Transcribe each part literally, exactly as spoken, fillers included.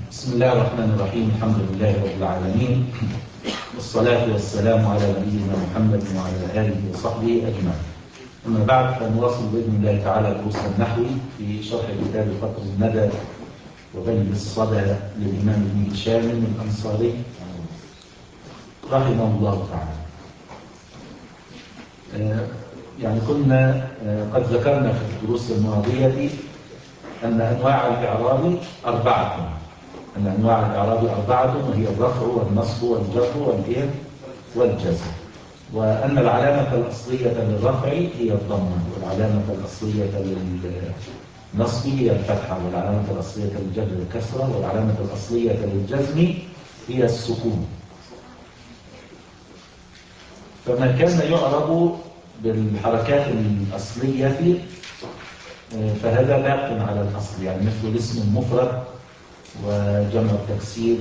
بسم الله الرحمن الرحيم. الحمد لله رب العالمين، والصلاة والسلام على نبينا محمد وعلى آله وصحبه أجمعين. أما بعد، فنواصل بإذن الله تعالى دروس النحو في شرح كتاب قطر الندى وبين الصدى للإمام ابن هشام الأنصاري رحمه الله تعالى. يعني كنا قد ذكرنا في الدروس الماضية أن أنواع الإعراب أربعة أن أنواع الإعراب أربعة وهي الرفع والنصب والجر والإيه والجزم، وأن العلامة الأصلية للرفع هي الضمة، والعلامة الأصلية للنصب هي الفتحة، والعلامة الأصلية للجر الكسرة، والعلامة الأصلية للجزم هي السكون. فما كان يعرب بالحركات الأصلية فهذا باق على الأصل، يعني مثل الاسم المفرد وجمع التكسير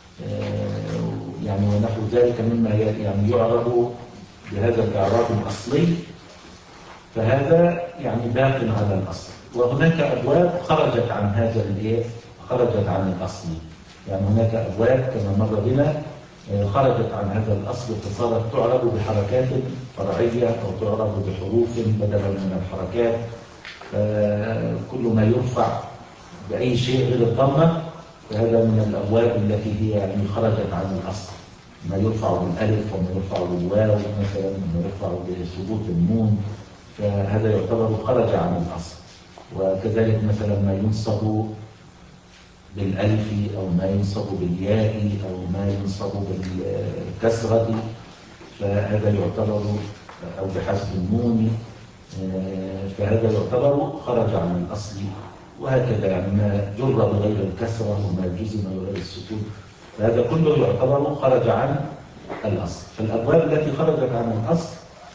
يعني ونحو ذلك مما يعني يعرب بهذا الإعراب الأصلي، فهذا يعني باق على الأصل. وهناك أبواب خرجت عن هذا الإيه خرجت عن الأصل، يعني هناك أبواب كما مر بنا خرجت عن هذا الأصل فصارت تعرب بحركات فرعية أو تعرب بحروف بدلا من الحركات. كل ما يرفع بأي شيء غير الضمة فهذا من الأبواب التي هي يعني خرجت عن الأصل، ما يرفع بالألف وما يرفع بالواو مثلا وما يرفع بثبوت النون، فهذا يعتبر خرج عن الأصل. وكذلك مثلا ما ينصب بالألف أو ما ينصب بالياء أو ما ينصب بالكسرة فهذا يعتبر أو بحذف النون فهذا يعتبر خرج عن الأصل. وهكذا يعني ما جر بغير الكسرة وما جزم بغير السكون فهذا كله يعتبر خرج عن الأصل. فالأبواب التي خرجت عن الأصل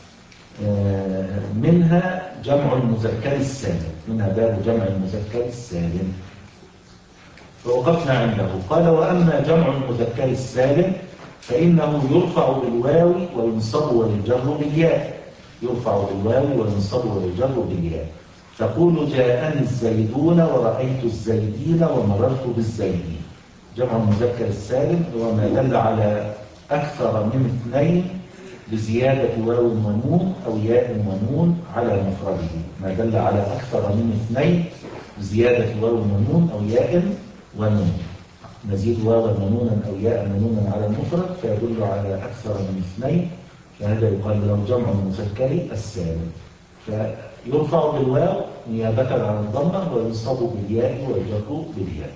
منها جمع المذكر السالم، منها باب جمع المذكر السالم. فوقفنا عنده قال: وأما جمع المذكر السالم فإنه يرفع بالواو وينصب ويجر بالياء. يرفع بالواو وينصب ويجر بالياء. تقول: جاءني الزيدون ورأيت الزيدين ومررت بالزيدين. جمع المذكر السالم هو ما دل على أكثر من اثنين بزيادة واو ونون أو ياء ونون على مفرده، ما دل على أكثر من اثنين بزيادة واو ونون أو ياء ونون. نزيد واو ونونا أو ياء ونونا على المفرد فيدل على أكثر من اثنين، فهذا يقال له جمع المذكر السالم. فيرفع بالواو نيابة عن الضمة وينصب بالياء ويجر بالياء.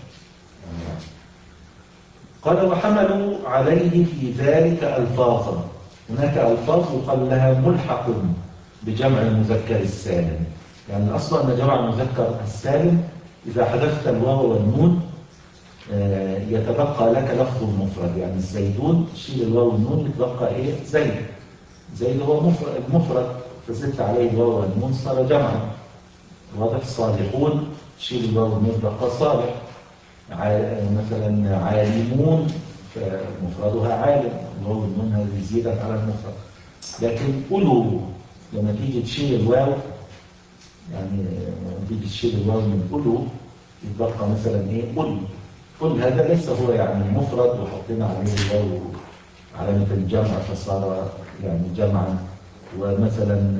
قال: وحملوا عليه في ذلك ألفاظا. هناك ألفاظ يقال لها ملحق بجمع المذكر السالم، يعني أصلا أن جمع المذكر السالم إذا حذفت الواو والنون يتبقى لك لفظ المفرد، يعني الزيدون شيل الواو والنون يتبقى إيه؟ زيد. زيد هو المفرد فزدت عليه الواو والنون صار جمعا. واضح؟ صالحون شيل الواو والنون يتبقى صالح. مثلا عالمون فمفردها عالم، الواو والنون هذه زيادة على المفرد. لكن أولو لما تيجي تشيل الواو، يعني لما تيجي تشيل الواو من أولو يتبقى مثلا إيه؟ أولو. قل هذا ليس هو يعني مفرد وحطينا عليه الواو علامة الجمع فصار يعني جمعا. ومثلا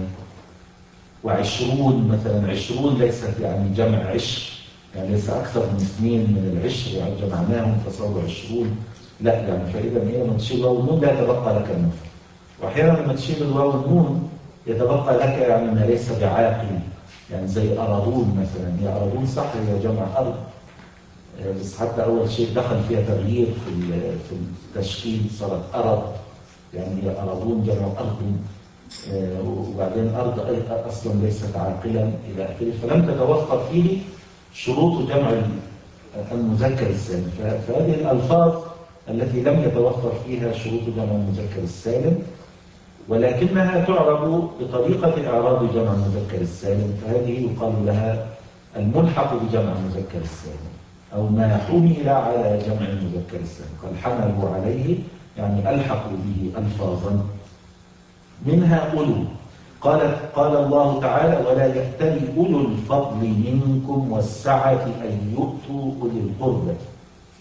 وعشرون مثلا عشرون ليست يعني جمع عشر، يعني ليس أكثر من اثنين من العشر يعني جمعناهم فصاروا عشرون، لا. يعني فإذا هي لما تشيل الواو والنون لا يتبقى لك المفرد. وأحيانا لما تشيل الواو والنون يتبقى لك يعني ما ليس بعاقل، يعني زي أرضون مثلا. هي أرضون صح هي جمع أرض، بس حتى أول شيء دخل فيها تغيير في في التشكيل صارت أرض، يعني هي أرضون جمع أرض، وبعدين أرض أصلا ليست عاقلا إلى آخره، فلم تتوفر فيه شروط جمع المذكر السالم. فهذه الألفاظ التي لم يتوفر فيها شروط جمع المذكر السالم ولكنها تعرب بطريقة إعراب جمع المذكر السالم، فهذه يقال لها الملحق بجمع المذكر السالم أو ما حمل على جمع المذكر السالم. قال: حملوا عليه يعني ألحقوا به ألفاظا. منها أولو. قال قال الله تعالى: ولا يأتل أولو الفضل منكم والسعة أن يؤتوا أولي القربى.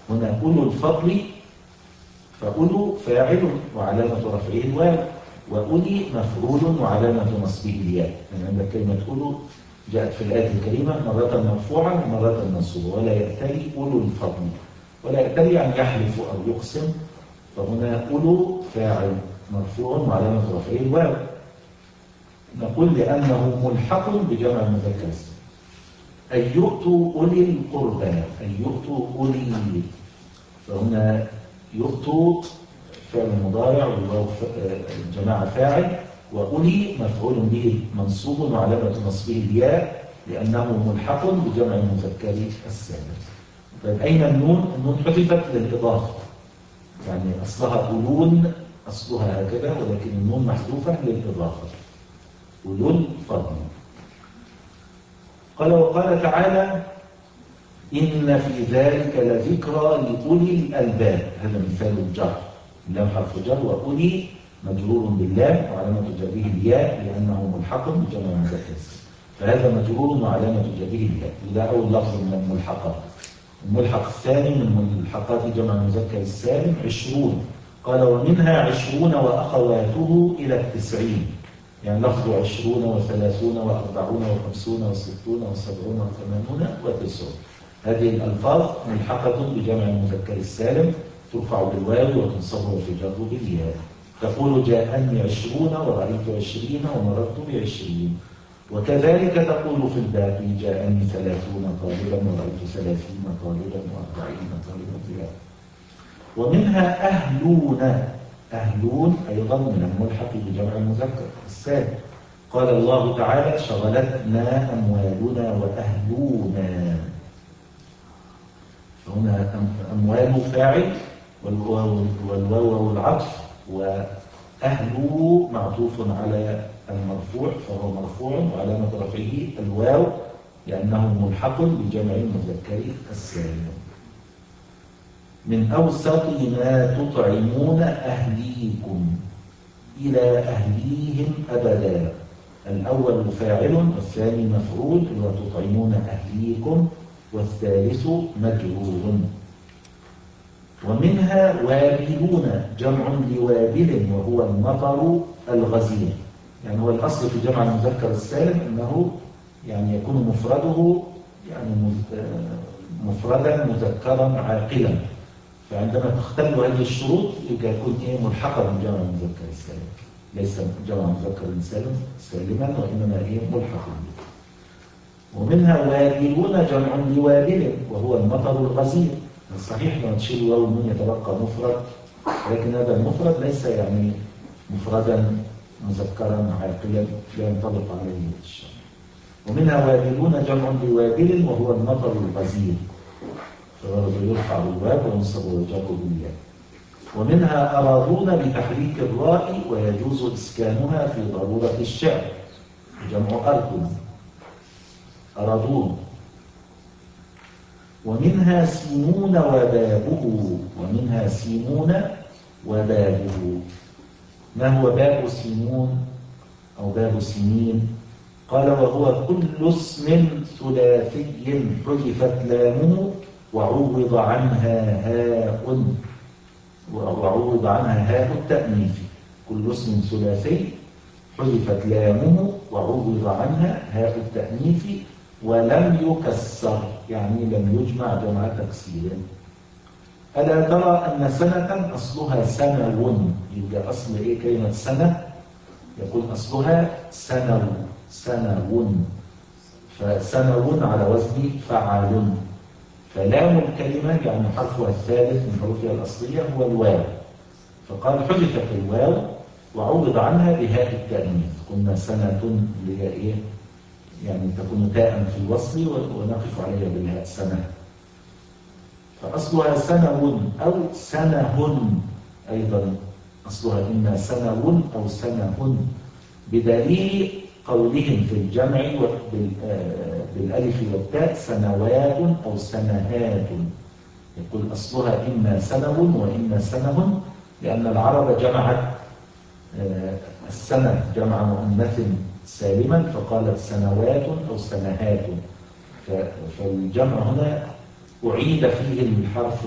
هنا أولو الفضل، فأولو فاعل وعلامة رفعه الواو، وأولي مفعول وعلامة نصبه الياء. يعني عندك كلمة أولو جاءت في الآية الكريمة مرة مرفوعة ومرة منصوبة. ولا يأتلي أولو الفضل، ولا يأتلي يعني يحلف أو يقسم، فهنا أولو فاعل مرفوع وعلامة رفعه الواو. نقول لأنه ملحق بجمع المذكر السالم. أن يؤتوا أولي القربى، أن يؤتوا أولي، فهنا يؤتوا فعل مضارع والواو الجماعة فاعل، وأولي مفعول به منصوب وعلامة نصبه الياء لأنه ملحق بجمع المذكر السالم. طيب أين النون؟ النون حذفت للإضافة، يعني أصلها أولون، أصلها هكذا، ولكن النون محذوفة للإضافة. أولو الفضل. قال وقال تعالى إن في ذلك لذكرى لأولي الألباب. هذا مثال الجر، اللام حرف جر، وأولي مجرور باللام وعلامة جره الياء لأنه ملحق بجمع المذكر السالم، فهذا مجرور وعلامة جره الياء. وده أول لفظ من الملحقات. الملحق الثاني من ملحقات جمع المذكر السالم عشرون. قال ومنها عشرون وأخواته إلى التسعين، يعني لفظ عشرون وثلاثون وأربعون وخمسون وستون وسبعون وثمانون وتسعون. هذه الألفاظ ملحقة بجمع المذكر السالم، ترفع بالواو وتنصب وتجر بالياء. تقول جاءني عشرون ورأيت عشرين ومررت بعشرين. وكذلك تقول في الباقي جاءني ثلاثون طالبا ورأيت ثلاثين طالبا وأربعين طالبا. ومنها أهلون. أهلون أيضا من الملحق بجمع المذكر السالم. قال الله تعالى شغلتنا أموالنا وأهلونا. هنا أموال فاعل والواو العطف، وأهل معطوف على المرفوع فهو مرفوع وعلامة رفعه الواو لأنه ملحق بجمع المذكر السالم. من أوسط ما تطعمون أهليكم إلى أهليهم أبدا. الأول فاعل والثاني مفعول، وتطعمون أهليكم، والثالث مجرور. ومنها وابلون، جمع لوابل وهو المطر الغزير. يعني هو الأصل في جمع المذكر السالم أنه يعني يكون مفرده يعني مفردا مذكرا عاقلا، فعندما تختل هذه الشروط يبقى يكون ايه ملحقا بجمع المذكر السالم، ليس جمع مذكر سالم سالما وانما ايه ملحق به. ومنها وابلون جمع لوابل وهو المطر الغزير. الصحيح لو تشيل واو النون يتبقى مفرد، لكن هذا المفرد ليس يعني مفردا مذكرا عاقلا لا ينطبق عليه الشرع. ومنها وابلون جمع لوابل وهو المطر الغزير، فغرض يرفع بالواو وينصب ويجر بالياء. ومنها أراضون بتحريك الراء ويجوز إسكانها في ضرورة الشعر، جمع أرض أراضون. ومنها سينون وبابه، ومنها سينون وبابه. ما هو باب سينون أو باب سنين؟ قال وهو كل اسم ثلاثي حذفت لامه وعوض عنها هاء وعوض عنها هاء التأنيث. كل اسم ثلاثي حذفت لامه وعوض عنها هاء التأنيث ولم يكسر، يعني لم يجمع جمع تكسير. ألا ترى أن سنة أصلها سنو؟ يبقى أصل إيه كلمة سنة؟ يقول أصلها سنو سنو، فسنو على وزن فعال. فلام الكلمة يعني حرفها الثالث من حروفها الأصلية هو الواو، فقال حذفت الواو وعوض عنها بهاء التأنيث. قلنا سنة اللي هي إيه؟ يعني تكون تاء في الوصل ونقف عليها بالهاء سنة، فأصلها سنو أو سنهن أيضا، أصلها إما سنو أو سنهن، بدليل قولهم في الجمع بالألف والتاء سنوات أو سنهات. يقول أصلها إما سنو وإما سنهن، لأن العرب جمعت السنة جمع مؤنث سالما فقالت سنوات أو سنهات، فالجمع هنا أعيد فيه الحرف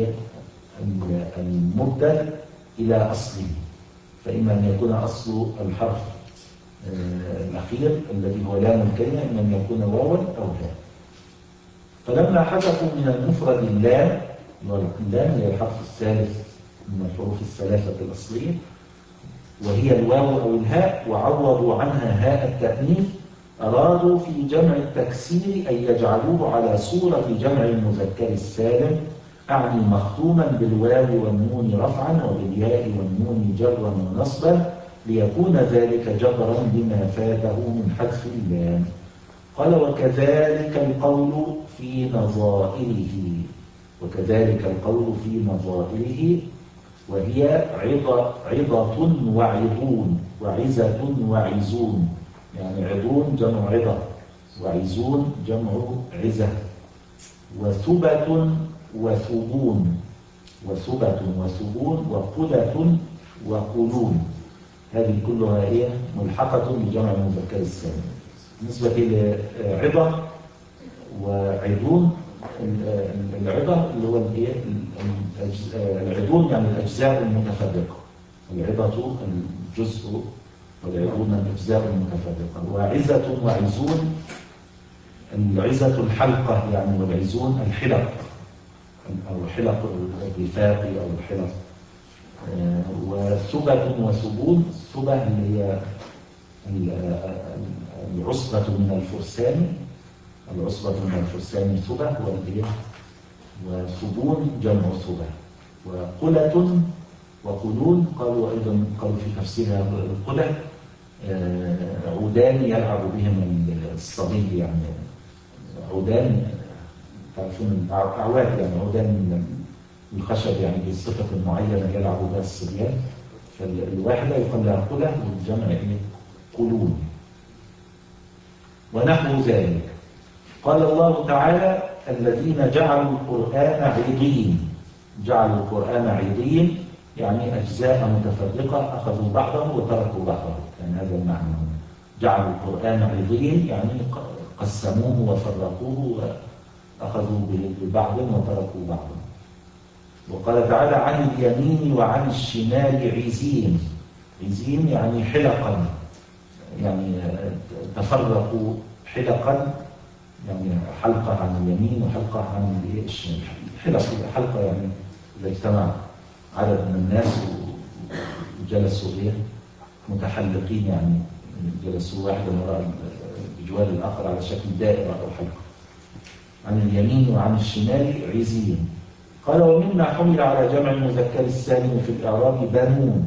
المبدل إلى أصله، فإما أن يكون أصل الحرف الأخير الذي هو لام الكلمة إما أن يكون واوا أو هاء. فلما حذفوا من المفرد اللام، اللام هي الحرف الثالث من الحروف الثلاثة الأصلية وهي الواو أو الهاء، وعوضوا عنها هاء التأنيث، أرادوا في جمع التكسير أن يجعلوه على صورة جمع المذكر السالم، أعني مختوما بالواو والنون رفعا وبالياء والنون جرا ونصبا، ليكون ذلك جبرا لما فاته من حذف اللام. قال وكذلك القول في نظائره، وكذلك القول في نظائره وهي عظة عظة وعظون وعزة وعزون، يعني عظون جمع عظة وعزون جمع عزة، وثبة وثبون وثبة وثبون وقلة وقلون، هذه كلها هي ملحقة بجمع المذكر السالم. بالنسبة لعظة وعظون، العظة اللي هو العظون يعني الأجزاء المتفرقة، العظة الجزء والعظون الأجزاء المتفرقة، وعزة وعزون العزة الحلقة يعني، والعزون الحلق أو حلق الرفاق أو الحلق. وثبة وثبون، الثبة اللي هي العصبة من الفرسان، العصبة من الفرسان ثبة والإيه، وثبون جمع ثبة. وقلة وقلون قالوا أيضا، قالوا في تفسيرها القلة عودان يلعب بهم الصبي، يعني عودان تعرفون أعواد، يعني عودان من الخشب يعني بصفة معينة يلعب بها الصبيان، فالواحدة يقال لها قلة والجمع إيه قلون ونحو ذلك. قال الله تعالى الذين جعلوا القرآن عضين، جعلوا القرآن عضين يعني أجزاء متفرقة أخذوا بعضه وتركوا بعضه، يعني هذا المعنى. جعلوا القرآن عضين يعني قسموه وفرقوه وأخذوا ببعض وتركوا بعضه. وقال تعالى عن اليمين وعن الشمال عزين، عزين يعني حلقا، يعني تفرقوا حلقا، يعني حلقة عن اليمين وحلقة عن الشمال. حلقة حلقة يعني إذا اجتمع عدد من الناس وجلسوا إيه متحلقين، يعني جلسوا واحدا وراء بجوار الآخر على شكل دائرة أو حلقة. عن اليمين وعن الشمال عزين. قال ومما حمل على جمع المذكر السالم في الإعراب بنون،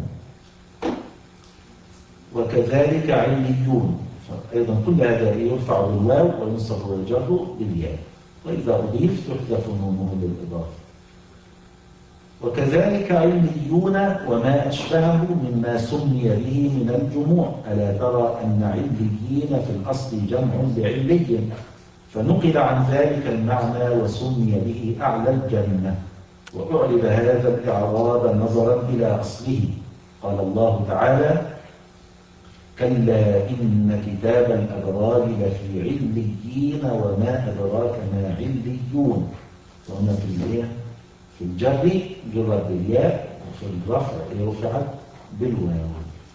وكذلك عليون، أيضا كل هذا يرفع بالواو وينصب ويجر بالياء، وإذا أضيف تحذف نونه للإضافة. وكذلك عليون وما أشبهه مما سمي به من الجموع، ألا ترى أن عليين في الأصل جمع لعلي، فنقل عن ذلك المعنى وسمي به أعلى الجنة، وأعرب هذا الإعراب نظرا إلى أصله. قال الله تعالى كلا إن كتاب الأبرار لفي عليين وما أدراك ما عليون. وهنا في الإيه في الجر جرت بالياء، وفي الرفع رفعت بالواو.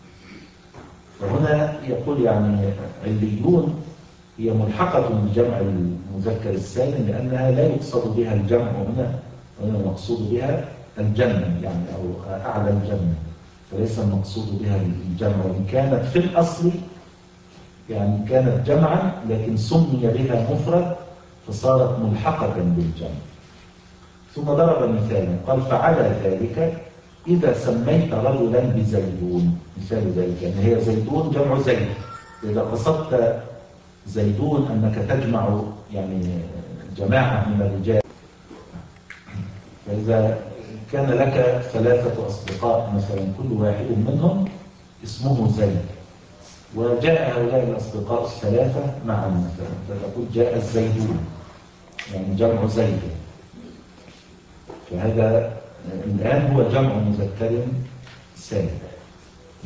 فهنا يقول يعني عليون هي ملحقة بجمع المذكر السالم لأنها لا يقصد بها الجمع هنا، وهنا المقصود بها الجنة يعني أو أعلى الجنة، فليس المقصود بها الجمع. وإن كانت في الأصل يعني كانت جمعا لكن سمي بها مفرد فصارت ملحقة بالجمع. ثم ضرب مثالا قال فعلى ذلك إذا سميت رجلا بزيدون، مثال ذلك يعني هي زيدون جمع زيد، إذا قصدت زيدون أنك تجمع يعني جماعة من الرجال، فإذا كان لك ثلاثة أصدقاء مثلا كل واحد منهم اسمه زيد، وجاء هؤلاء الأصدقاء الثلاثة معا مثلا، فتقول جاء الزيدون يعني جمع زيد، فهذا الآن هو جمع مذكر سالم.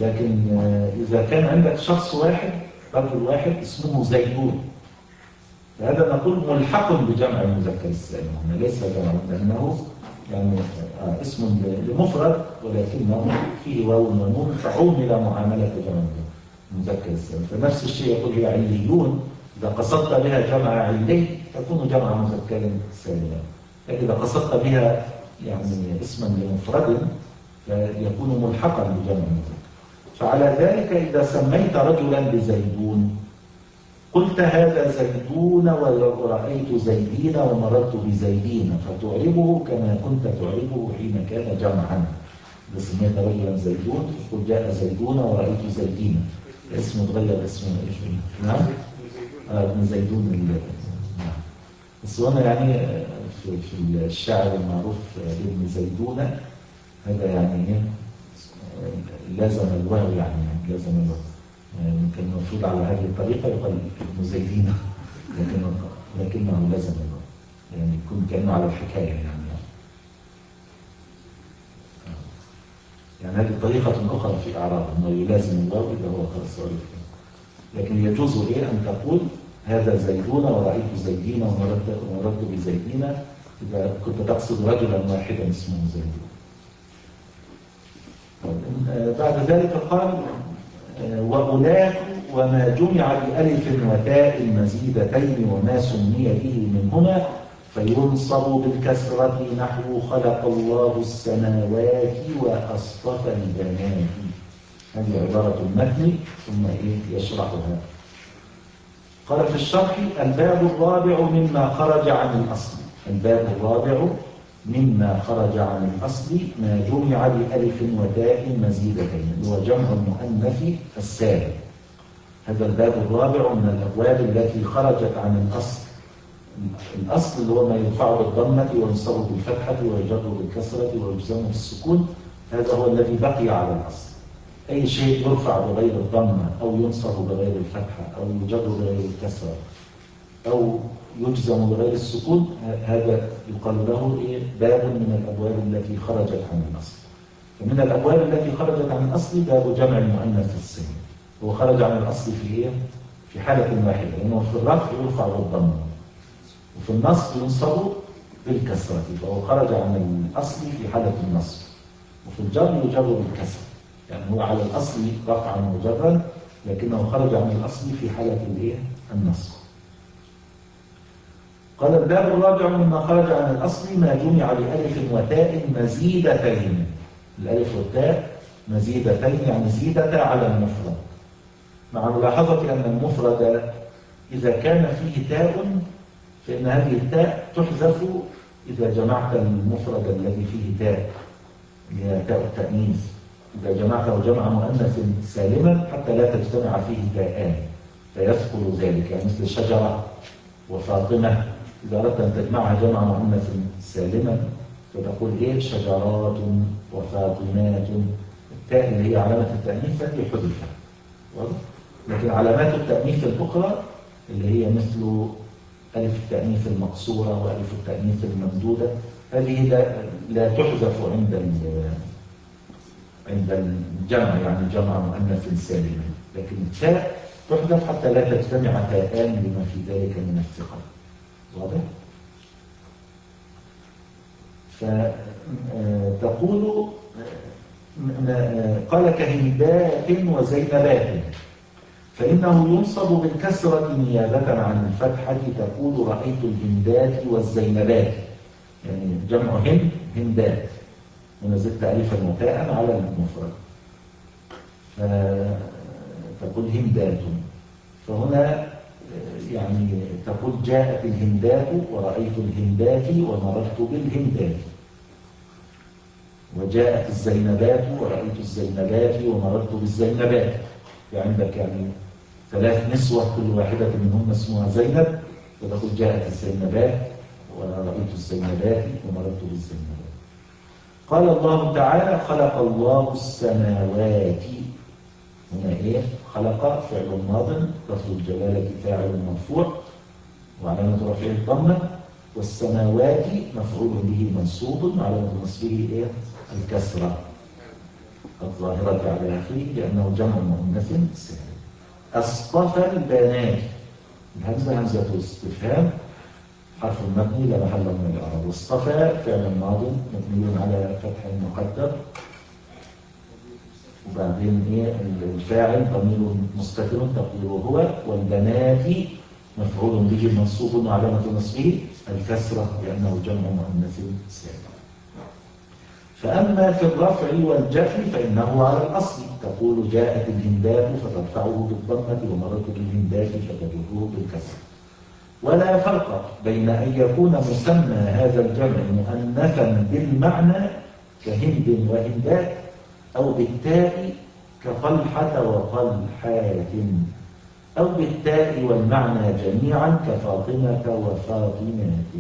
لكن إذا كان عندك شخص واحد رجل واحد اسمه زيدون، فهذا نقول ملحق بجمع المذكر السالم، هنا ليس جمع لأنه يعني اسم لمفرد ولكنه فيه واو ونون فعومل معاملة جمع المذكر السالم. فنفس الشيء يقول هي عليون، إذا قصدت بها جمع علي تكون جمع مذكر سالما، لكن إذا قصدت بها يعني اسما لمفرد فيكون ملحقا بجمع المذكر. فعلى ذلك إذا سميت رجلا بزيدون قلت هذا زيدون ورأيت زيدين ومررت بزيدين، فتعربه كما كنت تعربه حين كان جمعا. إذا سميت رجلا زيدون قل جاء زيدون ورأيت زيدين، اسمه تغير اسمه ايش؟ نعم آه ابن زيدون. نعم بس هنا يعني في, في الشعر المعروف ابن زيدون هذا يعني لازم الوهو، يعني لازم الوهو يعني كان المفروض على هذه الطريقة يقال ابن زيدين، لكنه لكنه لازم الوهو يعني يكون كأنه على الحكاية يعني يعني هذه طريقة أخرى في إعراب أنه يلازم الواو إذا هو خلص عرف. لكن يجوز إيه أن تقول هذا زيدون ورأيت زيدين ومررت ومررت بزيدين إذا كنت تقصد رجلا واحدا اسمه زيدون. بعد ذلك قال وأولاك وما جمع بألف وتاء مزيدتين وما سمي به منهما فينصب بالكسرة نحو خلق الله السماوات وأصطفى البنات. هذه عبارة المتن ثم إيه يشرحها. قال في الشرح الباب الرابع مما خرج عن الأصل. الباب الرابع مما خرج عن الأصل ما جمع بألف وتاء مزيدتين، هو جمع المؤنث السالم. هذا الباب الرابع من الأبواب التي خرجت عن الأصل. الأصل اللي هو ما يرفع بالضمة وينصب بالفتحة ويجر بالكسرة ويجزم بالسكون، هذا هو الذي بقي على الأصل. أي شيء يرفع بغير الضمة أو ينصب بغير الفتحة أو يجر بغير الكسرة أو يجزم بغير السكون، هذا يقال له إيه؟ باب من الأبواب التي خرجت عن الأصل. فمن الأبواب التي خرجت عن الأصل باب جمع المؤنث السالم. هو خرج عن الأصل في إيه؟ في حالة واحدة، لأنه في الرفع يرفع بالضمة وفي النصب ينصب بالكسرة، فهو خرج عن الأصل في حالة النصب، وفي الجر يجر بالكسر، يعني هو على الأصل رفعا وجرا لكنه خرج عن الأصل في حالة الإيه؟ النصب. قال الباب الرابع مما خرج عن الأصل ما جمع بألف وتاء مزيدتين. الألف والتاء مزيدتين يعني زيدتا على المفرد، مع ملاحظة أن المفرد إذا كان فيه تاء فإن هذه التاء تحذف إذا جمعت المفرد الذي فيه تاء، هي تاء التأنيث. إذا جمعته جمع مؤنث سالما حتى لا تجتمع فيه تاءان فيثقل ذلك، يعني مثل شجرة وفاطمة، إذا أردت أن تجمعها جمع مؤنث سالما فتقول إيه؟ شجرات وفاطمات. التاء اللي هي علامة التأنيث هذه حذفت، لكن علامات التأنيث الأخرى اللي هي مثل ألف التأنيث المقصورة وألف التأنيث الممدودة هذه لا, لا تحذف عند عند الجمع، يعني جمع مؤنث سالم، لكن التاء تحذف حتى لا تجتمع تاءان لما في ذلك من الثقل. واضح؟ فتقول قال كهندات وزينبات فإنه ينصب بالكسرة نيابة عن الفتحة، تقول رأيت الهندات والزينبات، يعني جمع هند هندات، هنا زدت ألفا وتاء على المفرد فتقول هندات. فهنا يعني تقول جاءت الهندات ورأيت الهندات ومررت بالهندات، وجاءت الزينبات ورأيت الزينبات ومررت بالزينبات. عندك يعني ثلاث نسوة كل واحدة منهم اسمها زينب، فتقول جاءت الزينبات ورأيت الزينبات ومررت بالزينبات. قال الله تعالى خلق الله السماوات. هنا ايه؟ خلق فعل ماض لفظ الجلالة فاعل مرفوع وعلامة رفعه الضمة، والسماوات مفعول به منصوب وعلامة نصبه ايه؟ الكسرة الظاهرة على آخره لأنه جمع مؤنث سالم. أصطفى البنات. الهمزة همزة استفهام حرف مبني لا محل من الإعراب. واصطفى فعل ماض مبني على فتح مقدر، وبعدين ايه الفاعل ضمير مستتر تقديره هو، والبنات مفعول به منصوب وعلامة نصبه الكسرة لأنه جمع مؤنث سالم. فأما في الرفع والجر فإنه على الأصل، تقول جاءت الهندات فترفعه بالضمة ومرت بالهندات فتجره بالكسر. ولا فرق بين أن يكون مسمى هذا الجمع مؤنثا بالمعنى كهند وهندات، أو بالتاء كطلحة وطلحات، أو بالتاء والمعنى جميعا كفاطمة وفاطمات.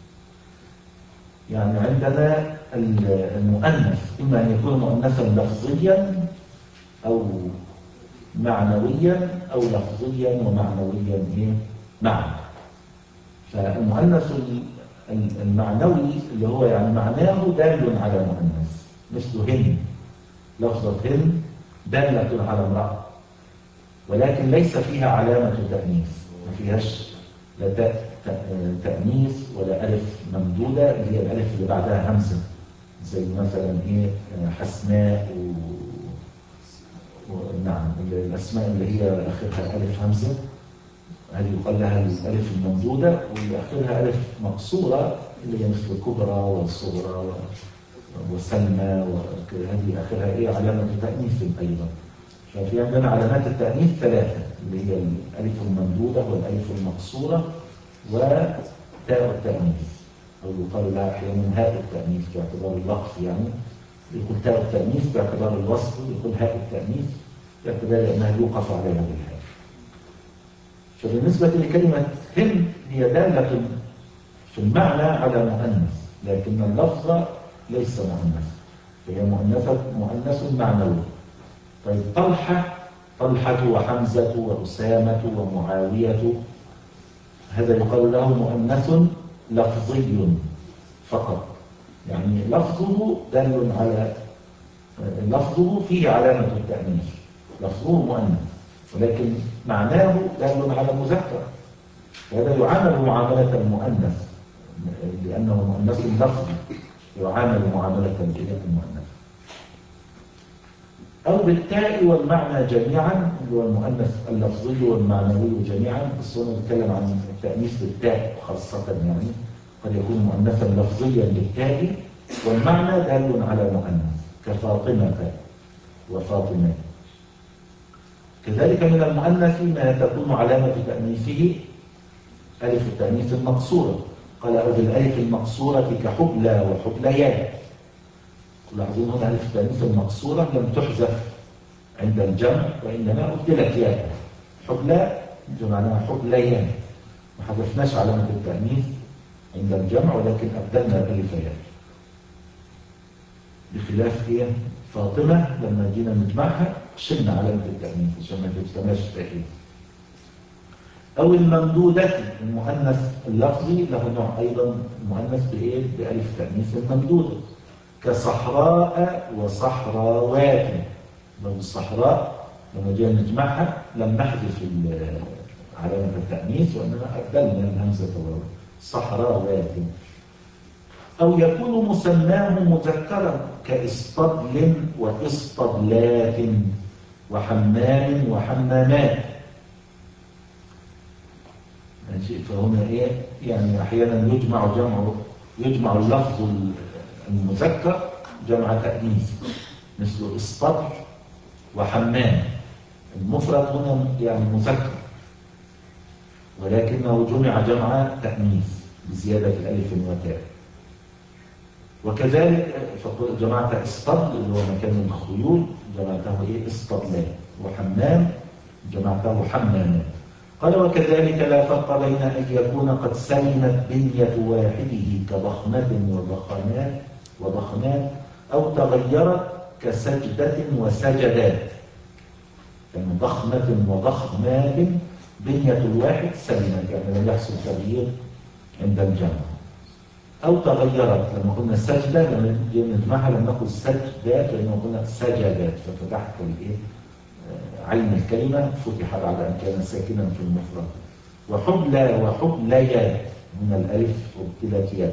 يعني عندنا المؤنث إما أن يكون مؤنثا لفظيا أو معنويا، أو لفظيا ومعنويا إيه؟ معا. فالمؤنث المعنوي اللي هو يعني معناه دال على مؤنث، مثل هند، لفظة هند دالة على امرأة ولكن ليس فيها علامة تأنيث، ما فيهاش لا تاء تأنيث ولا ألف ممدودة اللي هي الألف اللي بعدها همزة، زي مثلا إيه حسناء و... ونعم الأسماء اللي هي آخرها ألف همزة هذه يقال لها الألف الممدودة، واللي آخرها ألف مقصورة اللي هي مثل الكبرى والصغرى وسلمى، وهذه آخرها إيه علامة تأنيث أيضا. ففي عندنا علامات التأنيث ثلاثة اللي هي الألف الممدودة والألف المقصورة وتاء التأنيث، أو يقال لها أحيانا هاء التأنيث باعتبار اللقف، يعني يقول تاء التأنيث باعتبار الوصف، يقول هاء التأنيث باعتبار أنها يوقف عليها بالهاء. فبالنسبة لكلمة هند هي دالة في المعنى على مؤنث، لكن اللفظ ليس مؤنث، فهي مؤنثة مؤنث معنوي. طيب طلحة طلحة وحمزة وأسامة ومعاوية هذا يقال له مؤنث لفظي فقط، يعني لفظه دال على لفظه فيه علامة التأنيث، لفظه مؤنث ولكن معناه دال على مذكر، هذا يعامل معاملة المؤنث لأنه مؤنث لفظي، يعامل معاملة المؤنث. أو بالتاء والمعنى جميعا اللي هو المؤنث اللفظي والمعنوي جميعا، بس هنا نتكلم عن التأنيث بالتاء خاصة، يعني قد يكون مؤنثا لفظيا بالتاء والمعنى دال على مؤنث كفاطمة وفاطمة. كذلك من المؤنث ما تكون علامة تأنيثه ألف التأنيث المقصورة، قال أو بالألف المقصورة كحبلى وحبليات. تلاحظون هنا ألف التأنيث المقصورة لم تحذف عند الجمع وإنما أبدلت ياء، حبلى جمعناها حبليان، ما حذفناش علامة التأنيث عند الجمع ولكن أبدلنا الألف ياء، بخلاف إيه فاطمة لما جينا نجمعها شلنا علامة التأنيث عشان ما تجتمعش تأنيث. أو الممدودة المؤنث اللفظي له نوع أيضا المؤنث بإيه بألف تأنيث الممدودة كصحراء وصحراوات. الصحراء لما جينا نجمعها لم نحذف علامة التأنيث وإنما أبدلنا الهمزة والواو صحراوات. أو يكون مسماه مذكرا كإسطبل وإسطبلات وحمام وحمامات. ماشي، فهنا إيه يعني أحيانا يجمع جمع يجمع اللفظ المذكر جمع تأنيث مثل إسطبل وحمام، المفرد هنا يعني مذكر ولكنه جمع جمع تأنيث بزيادة الألف وتاء. وكذلك جمعت اسطبل اللي هو مكان الخيول جمعته ايه اسطبلات، وحمام جمعته حمامات. قال وكذلك لا فرق بين ان يكون قد سلمت بنية واحده كضخمة وضخمات وضخمات او تغيرت كسجدة وسجدات، يعني ضخمة وضخمات بنية الواحد سلمت يعني لم يحصل تغيير عند الجمع، أو تغيرت لما قلنا السجدة لما نجمعها لما نقول سجدات لأنه قلنا سجدات ففتحت الإيه عين الكلمة فتح بعد أن كان ساكنا في المفرد. وحبلى وحبليا من الألف أبدلت ياء،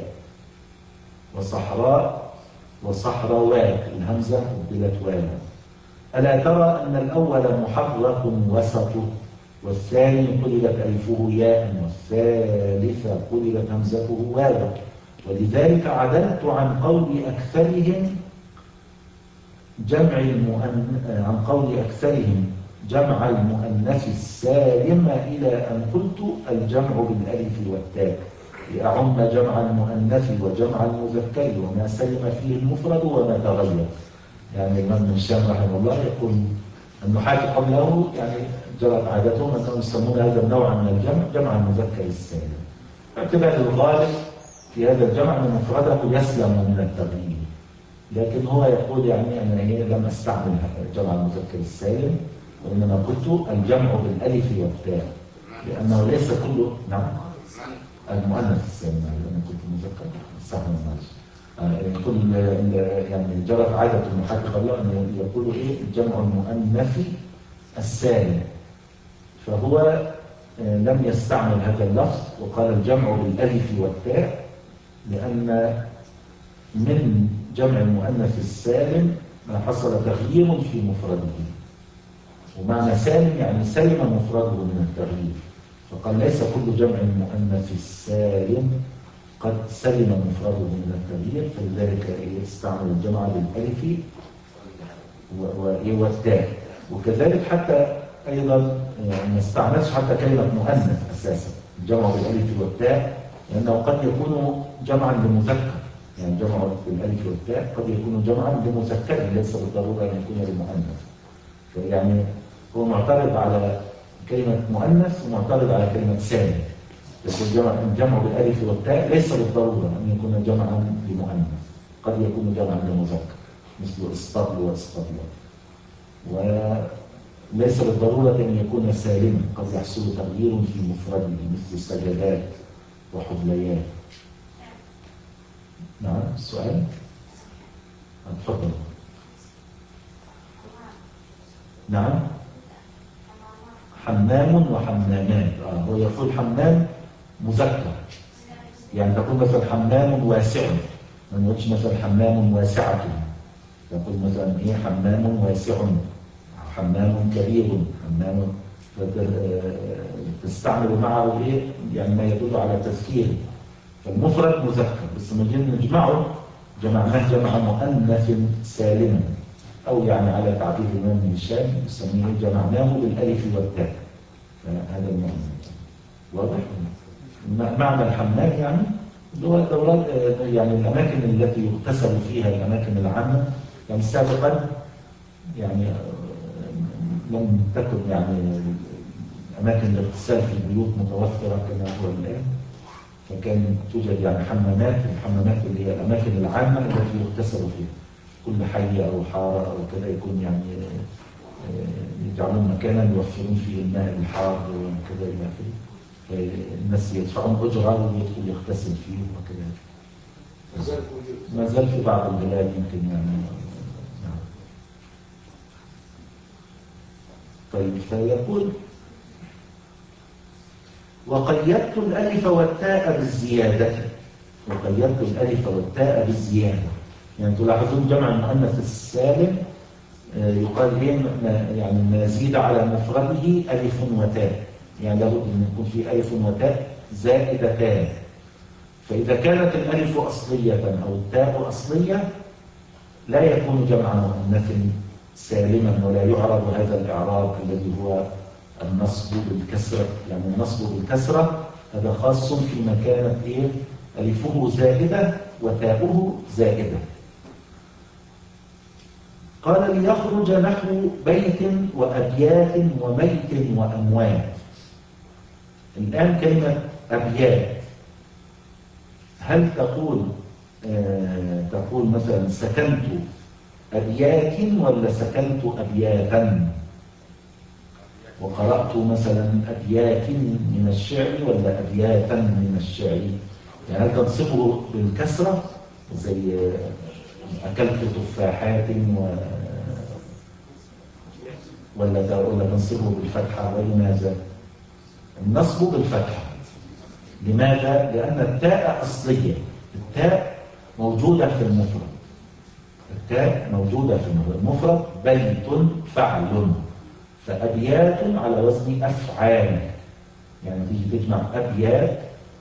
وصحراء وصحراوات الهمزة أبدلت واو. ألا ترى أن الأول محرك وسطه، والثاني قلبت ألفه ياء، والثالث قلبت همزته واو. ولذلك عدلت عن قول أكثرهم جمع المؤن... عن قول أكثرهم جمع المؤنث السالم إلى أن قلت الجمع بالألف والتاء، لأعم جمع المؤنث وجمع المذكر وما سلم فيه المفرد وما تغير. يعني الإمام ابن هشام رحمه الله يقول النحاة قبله يعني جرت عادتهم أنهم يسمون هذا النوع من الجمع جمع المذكر السالم، باعتبار الغالب في هذا الجمع أن مفرده يسلم من التغيير. لكن هو يقول يعني أنا لم أستعمل جمع المذكر السالم، وإنما قلت الجمع بالألف والتاء، لأنه ليس كل نعم المؤنث السالم، لأنه قلت مذكر استعمل ماشي كل يعني جرت عادة المحقق قبله أن يقولوا إيه الجمع المؤنث السالم، فهو لم يستعمل هذا اللفظ وقال الجمع بالألف والتاء، لأن من جمع المؤنث السالم ما حصل تغيير في مفرده، ومعنى سالم يعني سلم مفرده من التغيير، فقال ليس كل جمع المؤنث السالم قد سلم مفرده من التغيير، فلذلك استعمل الجمع بالألف والتاء. وكذلك حتى أيضا ما استعملش حتى كلمة مؤنث أساسا الجمع بالألف والتاء، لأنه قد يكون جمعا لمذكر، يعني جمع بالألف والتاء قد يكون جمعا لمذكر ليس بالضرورة أن يكون لمؤنث. فيعني هو معترض على كلمة مؤنث ومعترض على كلمة سالم، يقول جمع الجمع بالألف والتاء ليس بالضرورة أن يكون جمعا لمؤنث، قد يكون جمعا لمذكر مثل اسطبل واسطبل، وليس بالضرورة أن يكون سالما، قد يحصل تغيير في مفرده مثل سجدات وحبليات. نعم السؤال اتفضل. نعم حمام وحمامان. آه هو يقول حمام مذكر، يعني تقول مثلا حمام واسع، ما نقولش مثلا حمام واسعة، تقول مثلا ايه حمام واسع، حمام كبير، حمام تستعمل معه ايه يعني ما يدل على تذكير. فالمفرد مذكر بس نجي نجمعه جمعناه جمع مؤنث سالما، او يعني على تعبير الامام ابن هشام يسميه جمعناه بالالف والتاء، فهذا المعنى واضح. معنى الحمام يعني اللي هو دورات يعني الاماكن التي يغتسل فيها، الاماكن العامه. يعني سابقا يعني لم تكن يعني اماكن الاغتسال في البيوت متوفره كما هو الان، فكان توجد يعني حمامات، الحمامات اللي هي الاماكن العامه التي يغتسل فيها، كل حي او حاره او كذا يكون يعني يجعلون مكانا يوفرون فيه الماء الحار وكذا الى اخره، الناس يدفعون اجره ويدخل يغتسل فيه وكذا. ما زال في بعض البلاد يمكن يعني. طيب فيقول وقيدت الألف والتاء بالزيادة، وقيدت الألف والتاء بالزيادة. يعني تلاحظون جمع المؤنث السالم يقال إيه يعني ما يزيد على مفرده ألف وتاء، يعني لابد أن يكون في ألف وتاء زائدتان. فإذا كانت الألف أصلية أو التاء أصلية لا يكون جمع مؤنث سالما، ولا يعرب هذا الإعراب الذي هو النصب بالكسرة. يعني النصب بالكسرة هذا خاص فيما كانت إيه ألفه زائدة وتاؤه زائدة. قال ليخرج نحو بيت وأبيات وميت وأموات. الآن كلمة أبيات هل تقول آه تقول مثلا سكنت أبيات ولا سكنت أبياتا؟ وقرأت مثلا أبيات من الشعر ولا أبياتا من الشعر؟ يعني هل تنصبه بالكسرة زي أكلت تفاحات و... ولا ولا تنصبه بالفتحة ولماذا؟ النصب بالفتحة. لماذا؟ لأن التاء أصلية، التاء موجودة في المفرد، التاء موجودة في المفرد. بيت فعل، فأبيات على وزن أفعال، يعني تيجي تجمع أبيات،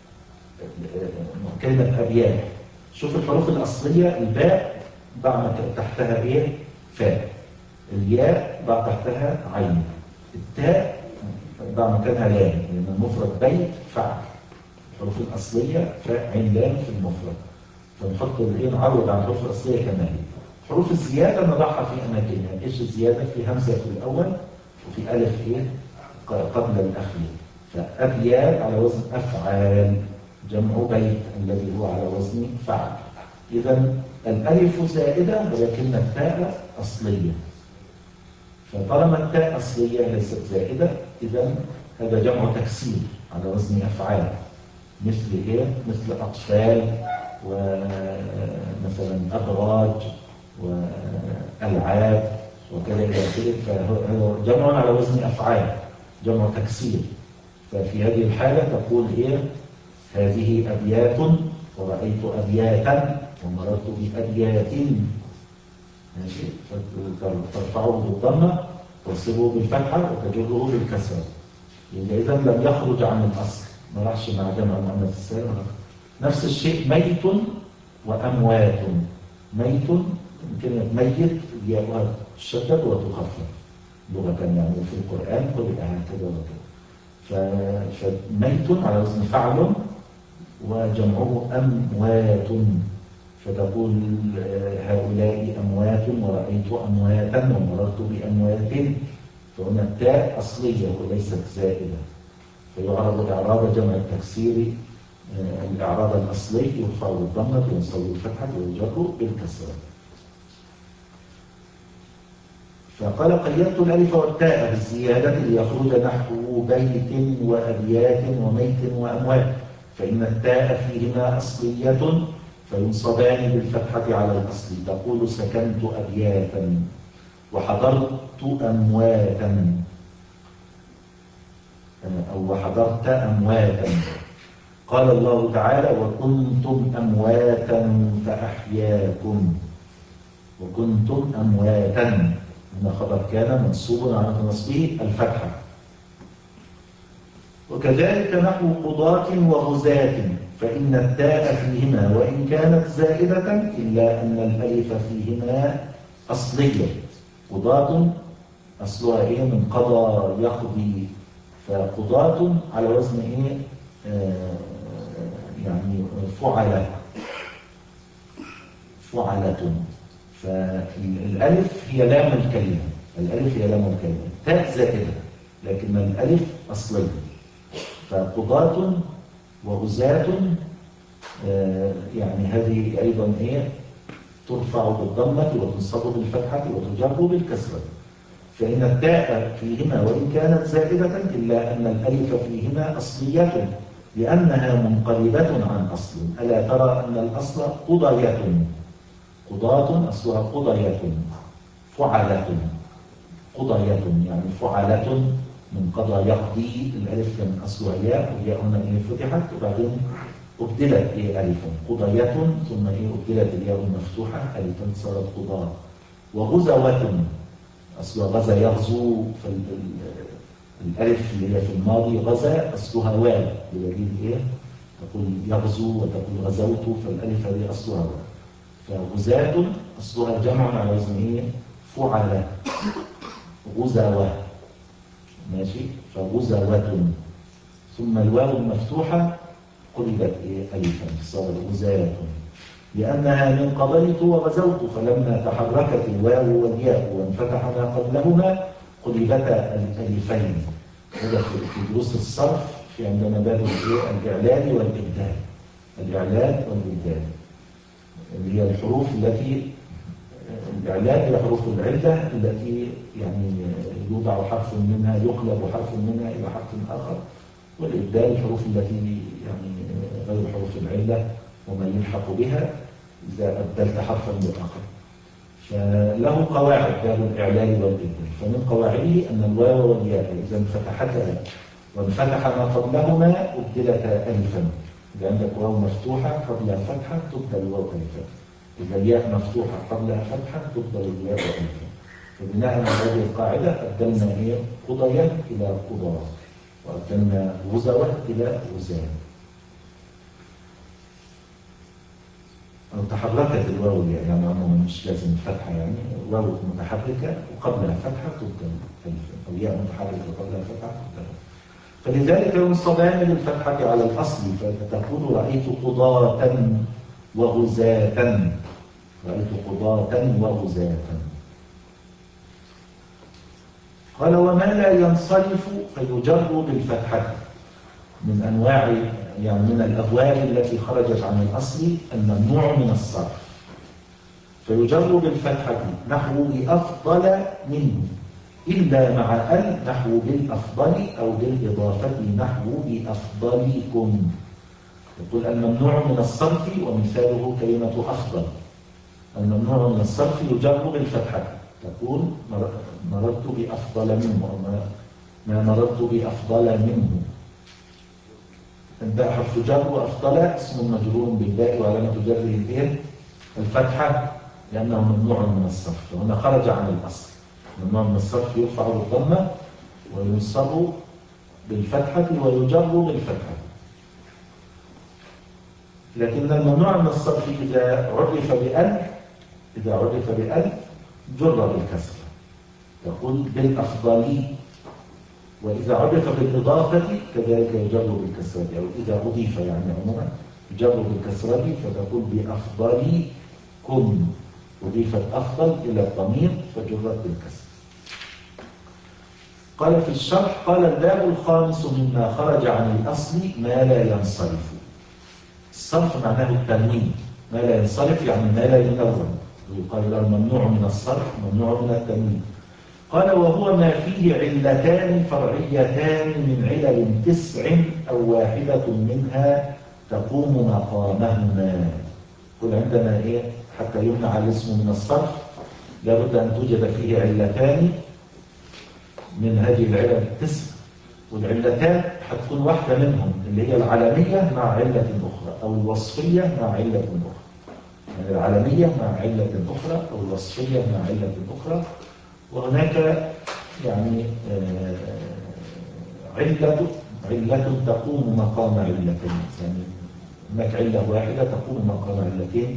كلمة أبيات. شوف الحروف الأصلية، الباء ضع تحتها إيه؟ فاء. الياء ضع تحتها عين. التاء ضع مكانها لام، لأن المفرد بيت فعل. الحروف الأصلية فاء عين لام في المفرد، فنحط الإيه، نعوض عن الحروف الأصلية كمان. حروف الزيادة نضعها في أماكنها. إيش الزيادة؟ في همزة في الأول، وفي ألف إيه قبل الأخير. فأبيات على وزن أفعال، جمع بيت الذي هو على وزن فعل. إذا الألف زائدة ولكن التاء أصلية، فطالما التاء أصلية ليست زائدة، إذا هذا جمع تكسير على وزن أفعال. مثل إيه؟ مثل أطفال، ومثلا أبراج، وألعاب، وكذا إلى آخره. فهو جمع على وزن أفعال، جمع تكسير. ففي هذه الحالة تقول إيه؟ هذه أبيات، ورأيت أبياتا، ومررت بأبيات. ماشي؟ فترفعه بالضمة، تنصبه بالفتحة، وتجره بالكسرة. يعني إذا لم يخرج عن الأصل، ما راحش مع جمع المؤنث السالم. نفس الشيء ميت وأموات. ميت، كلمة ميت ياءها تشدد وتخفف لغة، يعني في القرآن قرئ هكذا وكذا. فميت على وزن فعل، وجمعه أموات، فتقول هؤلاء أموات، ورأيت أمواتا، ومررت بأموات. فهنا التاء أصلية وليست زائدة، فيعرض إعراب جمع التكسير. الإعراب الأصلي يرفع بالضمة، وينصب بالفتحة، ويجر بالكسرة. فقال قيدت الألف والتاء بالزيادة ليخرج نحو بيت وأبيات وميت وأموات، فإن التاء فيهما أصلية فينصبان بالفتحة على الأصل. تقول سكنت أبياتا، وحضرت أمواتا، أو وحضرت أمواتا. قال الله تعالى وكنتم أمواتا فأحياكم. وكنتم أمواتا، إن خبر كان منصوب على نصبه الفتحة. وكذلك نحو قضاة وغزاة، فإن التاء فيهما وإن كانت زائدة إلا أن الألف فيهما أصلية. قضاة أصلها إيه؟ من قضى يقضي، فقضاة على وزن إيه؟ آه يعني فعلة، فعلة. فالألف هي لام الكلمة، الألف هي لام الكلمة، تاء زائدة لكن الألف أصلية. فقضاة وغزاة آه يعني هذه أيضا إيه؟ ترفع بالضمة، وتنصب بالفتحة، وتجر بالكسرة. فإن التاء فيهما وإن كانت زائدة إلا أن الألف فيهما أصلية، لأنها منقلبة عن أصل. ألا ترى أن الأصل قضاية، قضاة أصلها قضاية، فعلة، قضاية يعني فعلة من قضى يقضي. الألف كان أصلها ياء، والياء هنا إيه فتحت، وبعدين أبدلت إيه ألف، قضاية، ثم إيه أبدلت الياء المفتوحة ألفا صارت قضاة. وغزوة أصلها غزا يغزو، فالألف اللي هي في الماضي غزا أصلها واو، بدليل إيه؟ تقول يغزو وتقول غزوت، فالألف هذه أصلها واو. فغزاة أصلها جمع على وزن إيه؟ فعلة، غزوة. ماشي؟ فغزوة، ثم الواو المفتوحة قلبت إيه؟ ألفا صارت غزاة، لأنها من قضيت وغزوت، فلما تحركت الواو والياء وانفتح ما قبلهما قلبتا الألفين. هذا في دروس الصرف، في عندنا باب الإعلال والإبدال. الإعلال والإبدال اللي هي الحروف التي، الإعلال هي حروف العلة التي يعني يوضع حرف منها، يقلب حرف منها إلى حرف آخر. والإبدال الحروف التي يعني غير حروف العلة وما يلحق بها إذا أبدلت حرفا بآخر. فله قواعد باب الإعلال والإبدال. فمن قواعده أن الواو والياء إذا انفتحتا وانفتح ما قبلهما أبدلتا ألفا. إذا عندك واو مفتوحة قبلها فتحة تبدل الواو ألفا، إذا الياء مفتوحة قبلها فتحة تبدل الياء ألفا. فبناء على هذه القاعدة أبدلنا هي قضيا إلى قضى، وأبدلنا غزوة إلى غزاة. أو تحركت الواو يعني عموما مش لازم الفتحة، يعني واو متحركة وقبلها فتحة تبدل ألفا، أو ياء متحركة وقبلها فتحة تبدل. فلذلك ينصبان للفتحة على الأصل، فتقول رأيت قضاة وغزاة، رأيت قضاة وغزاة. قال وما لا ينصرف فيجر بالفتحة من أنواع، يعني من الأبواب التي خرجت عن الأصل الممنوع من الصرف، فيجر بالفتحة نحو بأفضل منه إلا مع ال نحو بالأفضل، أو بالإضافة نحو بأفضلكم. يقول الممنوع من الصرف ومثاله كلمة أفضل. الممنوع من الصرف يجر بالفتحة، تقول مررت بأفضل منه، أو ما مررت بأفضل منه. الباء حرف جر، وأفضل اسم مجرور بالباء وعلامة جره الايه؟ الفتحة، لأنه ممنوع من الصرف، وهنا خرج عن الأصل. ممنوع من الصرف يرفع بالضمة وينصب بالفتحة ويجر بالفتحة. لكن الممنوع من الصرف إذا عرف بأل، إذا عرف بأل جر بالكسرة، تقول بالأفضل. وإذا عرف بالإضافة كذلك يجر بالكسرة، أو إذا أضيف يعني عموما يجر بالكسرة، فتقول بأفضلكم. أضيفت أفضل إلى الضمير فجرت بالكسر. قال في الشرح قال الباب الخامس مما خرج عن الأصل ما لا ينصرف. الصرف معناه التنوين، ما لا ينصرف يعني ما لا ينون. يقال الممنوع من الصرف ممنوع من التنوين. قال وهو ما فيه علتان فرعيتان من علل تسع أو واحدة منها تقوم مقامهما. قل عندنا إيه حتى يمنع الاسم من الصرف لابد أن توجد فيه علتان من هذه العلل التسع، والعلتان حتكون واحدة منهم اللي هي العلمية مع علة أخرى، أو الوصفية مع علة أخرى. يعني العلمية مع علة أخرى، أو الوصفية مع علة أخرى. وهناك يعني علة علة تقوم مقام علتين، يعني هناك علة واحدة تقوم مقام علتين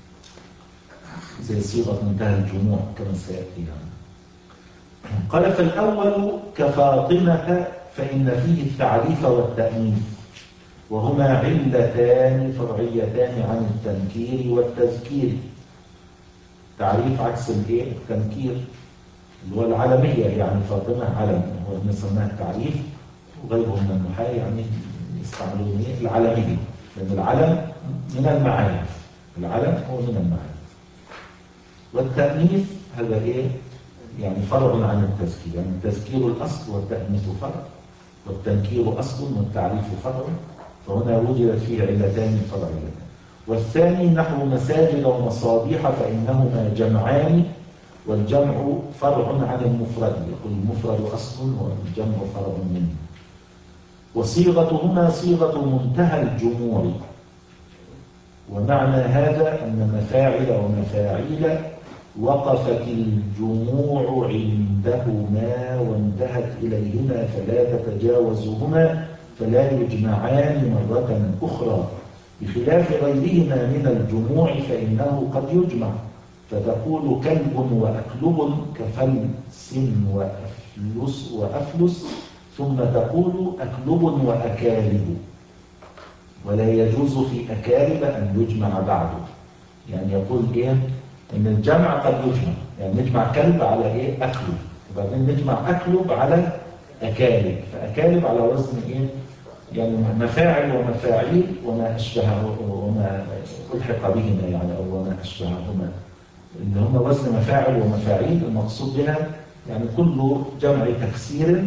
زي صيغة منتهى الجموع كما سيأتي يعني. قال فالأول كفاطمة فإن فيه التعريف والتأنيث، وهما علتان فرعيتان عن التنكير والتذكير. تعريف عكس الايه؟ التنكير اللي هو العلمية، يعني فاطمة علم، هو بنسميها التعريف، وغيرهم من النحاة يعني يستعملون العلمية، لأن العلم من المعارف، العلم هو من المعارف. والتأنيث هذا إيه؟ يعني فرع عن التذكير، يعني التذكير الأصل والتأنيث فرع، والتنكير أصل والتعريف فرع، فهنا وجدت فيه علتان فرعيتان. والثاني نحو مساجد ومصابيح فإنهما جمعان، والجمع فرع عن المفرد، يقول المفرد أصل والجمع فرع منه. وصيغتهما صيغة منتهى الجموع. ومعنى هذا أن مفاعل ومفاعيل وقفت الجموع عندهما وانتهت إليهما فلا تتجاوزهما، فلا يجمعان مرة أخرى، بخلاف غيرهما من الجموع فإنه قد يجمع، فتقول كلب وأكلب كفلس وأفلس وأفلس، ثم تقول أكلب وأكالب. ولا يجوز في أكالب أن يجمع بعده، يعني يقول إيه إن الجمع قد يجمع، يعني نجمع كلب على إيه أكلب، وبعدين نجمع أكلب على أكالب، فأكالب على وزن إيه يعني مفاعل ومفاعيل وما أشبه وما ألحق بهما، يعني أو وما أشبههما، اللي هم وزن مفاعل ومفاعيل. المقصود بها يعني كل جمع تكسير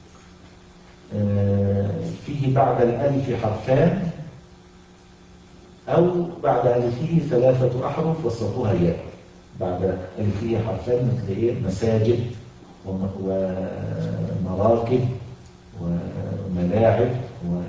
فيه بعد الألف حرفان، أو بعد ألفه ثلاثة أحرف وسطها ياء، بعد ألفه حرفان مثل إيه مساجد ومراكب وملاعب و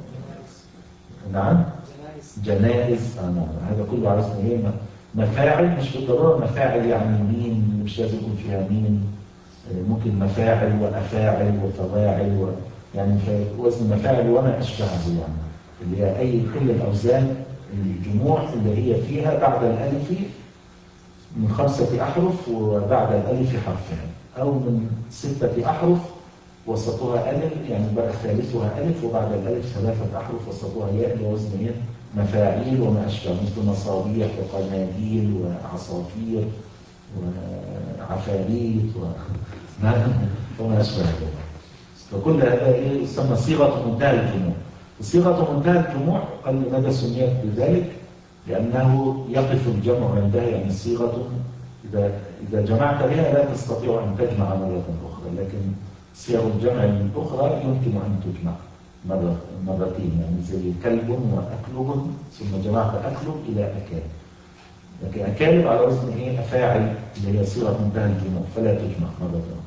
نعم جنائز. آه نعم. هذا كله على اسمه ايه؟ مفاعل. مش بالضروره مفاعل يعني مين، مش لازم يكون فيها مين، ممكن مفاعل وافاعل وفواعل و... يعني وزن مفاعل وما اشبهه، يعني اللي هي اي كل الاوزان الجموع اللي هي فيها بعد الالف من خمسه احرف وبعد الالف حرفان، او من سته احرف وسطها ألف، يعني بقى ثالثها ألف وبعد الألف ثلاثة أحرف وسطها ياء، اللي وزن إيه؟ مفاعيل وما أشبه، مثل مصابيح وقناديل وعصافير وعفاريت وما أشبه ذلك. فكل هذا إيه؟ يسمى صيغة منتهى الجموع. صيغة منتهى الجموع قال لماذا سميت بذلك؟ لأنه يقف الجمع عندها، يعني صيغة إذا إذا جمعت بها لا تستطيع أن تجمع مرة أخرى، لكن صيغ الجمع الأخرى يمكن أن تجمع مرة مرتين، يعني زي كلب وأكلب، ثم جمعت أكلب إلى أكالب، لكن أكالب على وزن إيه؟ أفاعل، اللي هي صيغة منتهى الجموع، فلا تجمع مرة أخرى.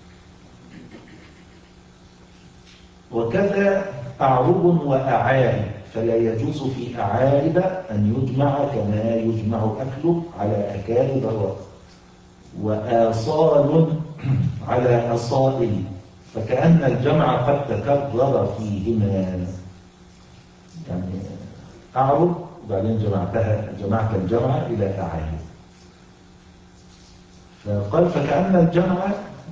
وكذا أعرب وأعارب، فلا يجوز في أعارب أن يجمع كما يجمع أكلب على أكالب الرأس، وآصال على أصائل، فكأن الجمع قد تكرر فيهما. يعني أعرب وبعدين جمعتها جمعت الجمع إلى أعارب، فقال فكأن الجمع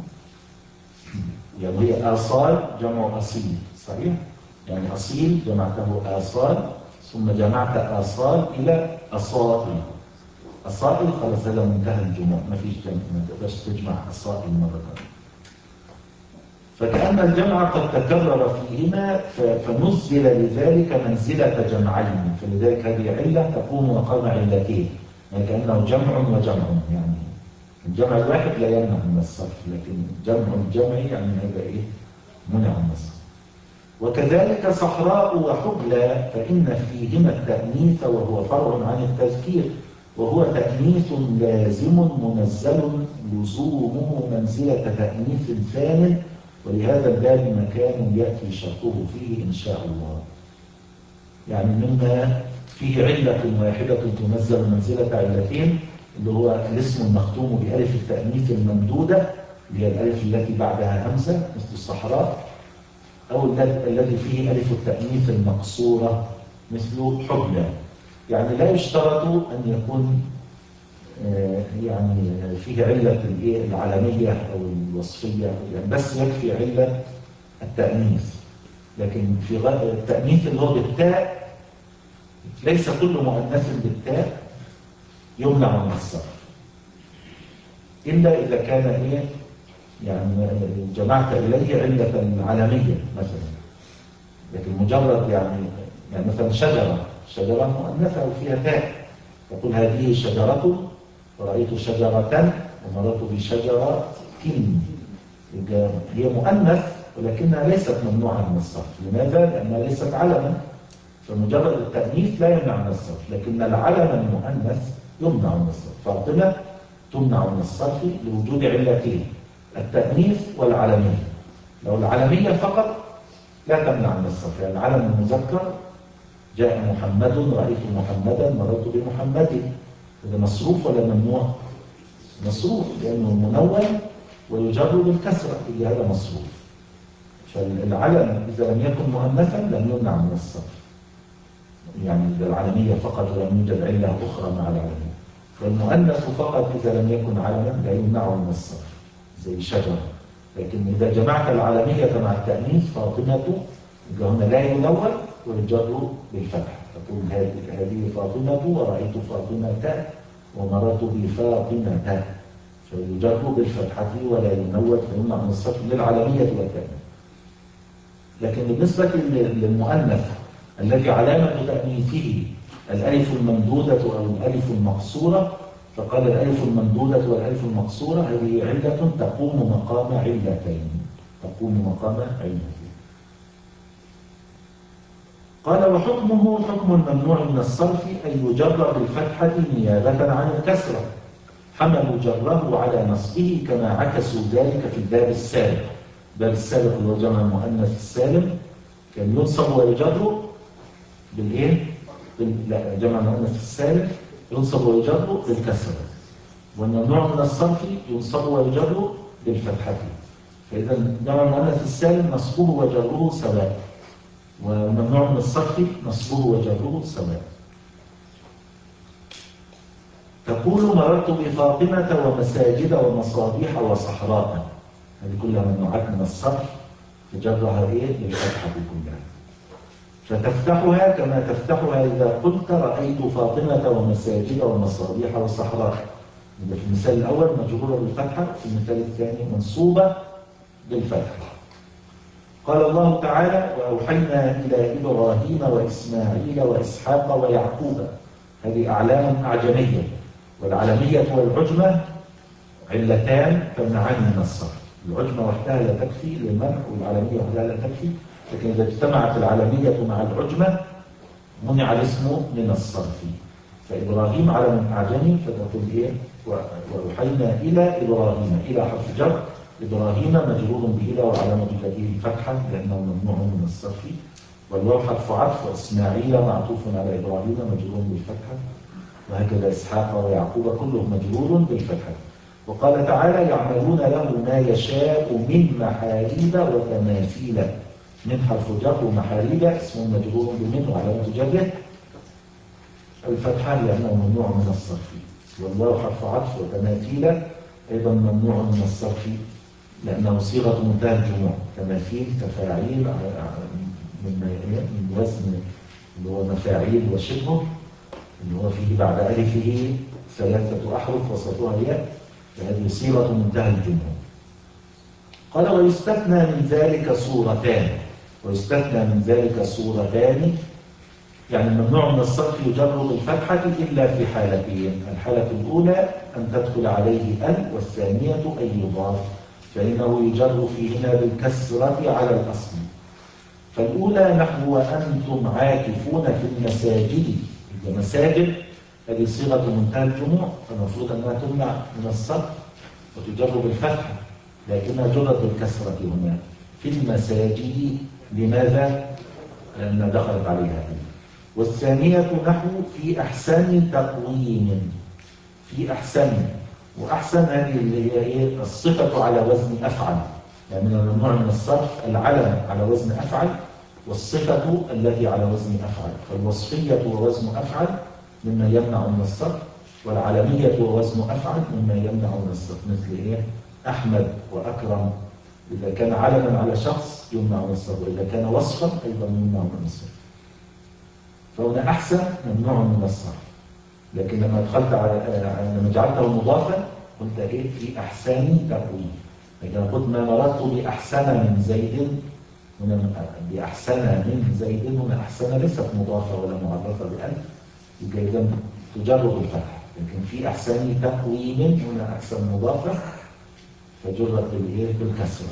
يعني هي آصال جمع أصيل، صحيح؟ يعني أصيل جمعته آصال ثم جمعت آصال إلى أصائل. أصائل خلاص هذا منتهى الجموع، ما فيش جمع، ما تقدرش تجمع أصائل مرة ثانية. فكأن الجمع قد تكرر فيهما فنزل لذلك منزلة جمعين، فلذلك هذه علة تقوم مقام علتين، يعني كأنه جمع وجمع، يعني الجمع الواحد لا يمنع من الصرف، لكن جمع الجمع يعني هذا إيه؟ منع من الصرف. وكذلك صحراء وحبلى، فإن فيهما التأنيث وهو فرع عن التذكير، وهو تأنيث لازم منزل لزومه منزلة تأنيث ثان، ولهذا الباب مكان يأتي شرطه فيه إن شاء الله. يعني مما فيه علة واحدة تنزل منزلة علتين، اللي هو الاسم المختوم بألف التأنيث الممدودة، اللي هي الألف التي بعدها همزة مثل الصحراء، أو الذي فيه ألف التأنيث المقصورة مثل حبلى. يعني لا يشترط أن يكون يعني فيه علة العلمية أو الوصفية، يعني بس يكفي علة التأنيث. لكن في التأنيث اللي هو بالتاء، ليس كل مؤنث بالتاء يمنع من الصرف، إلا إذا كان إيه؟ يعني جمعت إليه علة العلمية مثلا. لكن مجرد يعني يعني مثلا شجرة شجرة مؤنثة وفيها تاء، تقول هذه شجرة، ورأيت شجرة ومررت بشجرة كن، هي مؤنث ولكنها ليست ممنوعة من الصرف. لماذا؟ لأنها ليست علما، فمجرد التأنيث لا يمنع من الصرف، لكن العلم المؤنث يمنع من الصرف. فاطمة تمنع من الصرف لوجود علتين، التأنيث والعلمية. لو العلمية فقط لا تمنع من الصرف، يعني العلم المذكر جاء محمد، رأيت محمدا، مررت بمحمد، هذا مصروف ولا ممنوع؟ مصروف، لأنه منون ويجر بالكسرة، اللي هذا مصروف. فالعلم إذا لم يكن مؤنثا لم يمنع من الصرف، يعني العلمية فقط ولم يوجد علة أخرى مع العلمية. فالمؤنث فقط إذا لم يكن علما لا يمنع من الصرف زي شجرة. لكن إذا جمعت العلمية مع التأنيث فاطمة، هنا لا ينون ويجر بالفتح، تقول هذه فاطمة ورأيت فاطمة ومررت بفاطمة، فيجر بالفتحة ولا ينون فيمنع من الصرف للعلمية والتأنيث. لكن بالنسبة للمؤنث الذي علامة تأنيثه الألف الممدودة أو الألف المقصورة، فقال الألف الممدودة والألف المقصورة هذه علة تقوم مقام علتين، تقوم مقام علتين. قال وحكمه حكم الممنوع من الصرف أن يجر بالفتحة نيابة عن الكسرة، حملوا جره على نصبه كما عكسوا ذلك في الباب السابق. باب السابق اللي هو جمع المؤنث السالم كان ينصب ويجر بالايه؟ بال... لا، جمع المؤنث السالم ينصب ويجر بالكسره، والممنوع من الصرف ينصب ويجر بالفتحه. فاذا جمع المؤنث السالم نصبه وجره سواء، والممنوع من الصرف نصبه وجره سواء. تقول مررت بفاطمة ومساجد ومصابيح وصحراء، هذه كلها ممنوعات من الصرف تجرها ايه بالفتحة كلها. فتفتحها كما تفتحها إذا قلت رأيت فاطمة ومساجد ومصابيح وصحراء. في المثال الأول مجرورة بالفتحة، في المثال الثاني منصوبة بالفتحة. قال الله تعالى وأوحينا إلى إبراهيم وإسماعيل وإسحاق ويعقوب. هذه أعلام أعجمية، والعلمية والعجمة علتان تمنعان من الصرف. العجمة وحدها لا تكفي للمنع، والعلمية وحدها لا تكفي، لكن إذا اجتمعت العلمية مع العجمة منع الاسم من الصرف. فإبراهيم علم أعجمي فتقول إيه؟ وأوحينا إلى إبراهيم، إلى حرف جر، إبراهيم مجرور بإلى وعلامة جره الفتحة لأنه ممنوع من الصرف، والواو حرف عطف، وإسماعيل معطوف على إبراهيم مجرور بالفتحة، وهكذا إسحاق ويعقوب كلهم مجرور بالفتحة. وقال تعالى يعملون له ما يشاء من محاريب وتماثيل. من حرف جر، ومحاريب اسم مجرور بمن وعلامة جره الفتحة لأنه ممنوع من الصرف، والواو حرف عطف، وتماثيل أيضا ممنوع من الصرف لأنه صيغة منتهى الجموع. تماثيل تفاعيل من وزن اللي هو مفاعيل وشبه، اللي هو فيه بعد ألفه ثلاثة أحرف وسطها ياء، فهذه صيغة منتهى الجموع. قال ويستثنى من ذلك صورتان. ويستثنى من ذلك صورتان يعني الممنوع من الصرف يجر بالفتحة إلا في حالتين. الحالة الأولى أن تدخل عليه ال، والثانية أن يضاف، فإنه يجر فيهما بالكسرة على الأصل. فالأولى نحو وأنتم عاكفون في المساجد. المساجد هذه صيغة منتهى الجموع، فالمفروض أنها تمنع من الصرف وتجر بالفتحة، لكنها جرت بالكسرة هنا في المساجد. لماذا؟ لأنها دخلت عليها ال. والثانية نحو في أحسن تقويم. في أحسن، وأحسن هذه اللي هي إيه؟ الصفة على وزن أفعل، يعني من الممنوع من الصرف العلم على وزن أفعل، والصفة التي على وزن أفعل. فالوصفية ووزن أفعل مما يمنع من الصرف، والعلمية ووزن أفعل مما يمنع من الصرف. مثل إيه؟ أحمد وأكرم، إذا كان علما على شخص يمنع من الصرف، وإذا كان وصفا أيضا يمنع من الصرف. فهنا أحسن ممنوع من الصرف، لكن لما دخلت على لما جعلته مضافا قلت إيه؟ في أحسن تقويم. لكن قلت ما مررت بأحسن من زيد، هنا بأحسن من زيد، هنا أحسن ليست مضافة ولا معرفة بألف، يبقى إذا تجر بالفتح. لكن في أحسن تقويم هنا أحسن مضافة فجرت بالإيه؟ بالكسرة.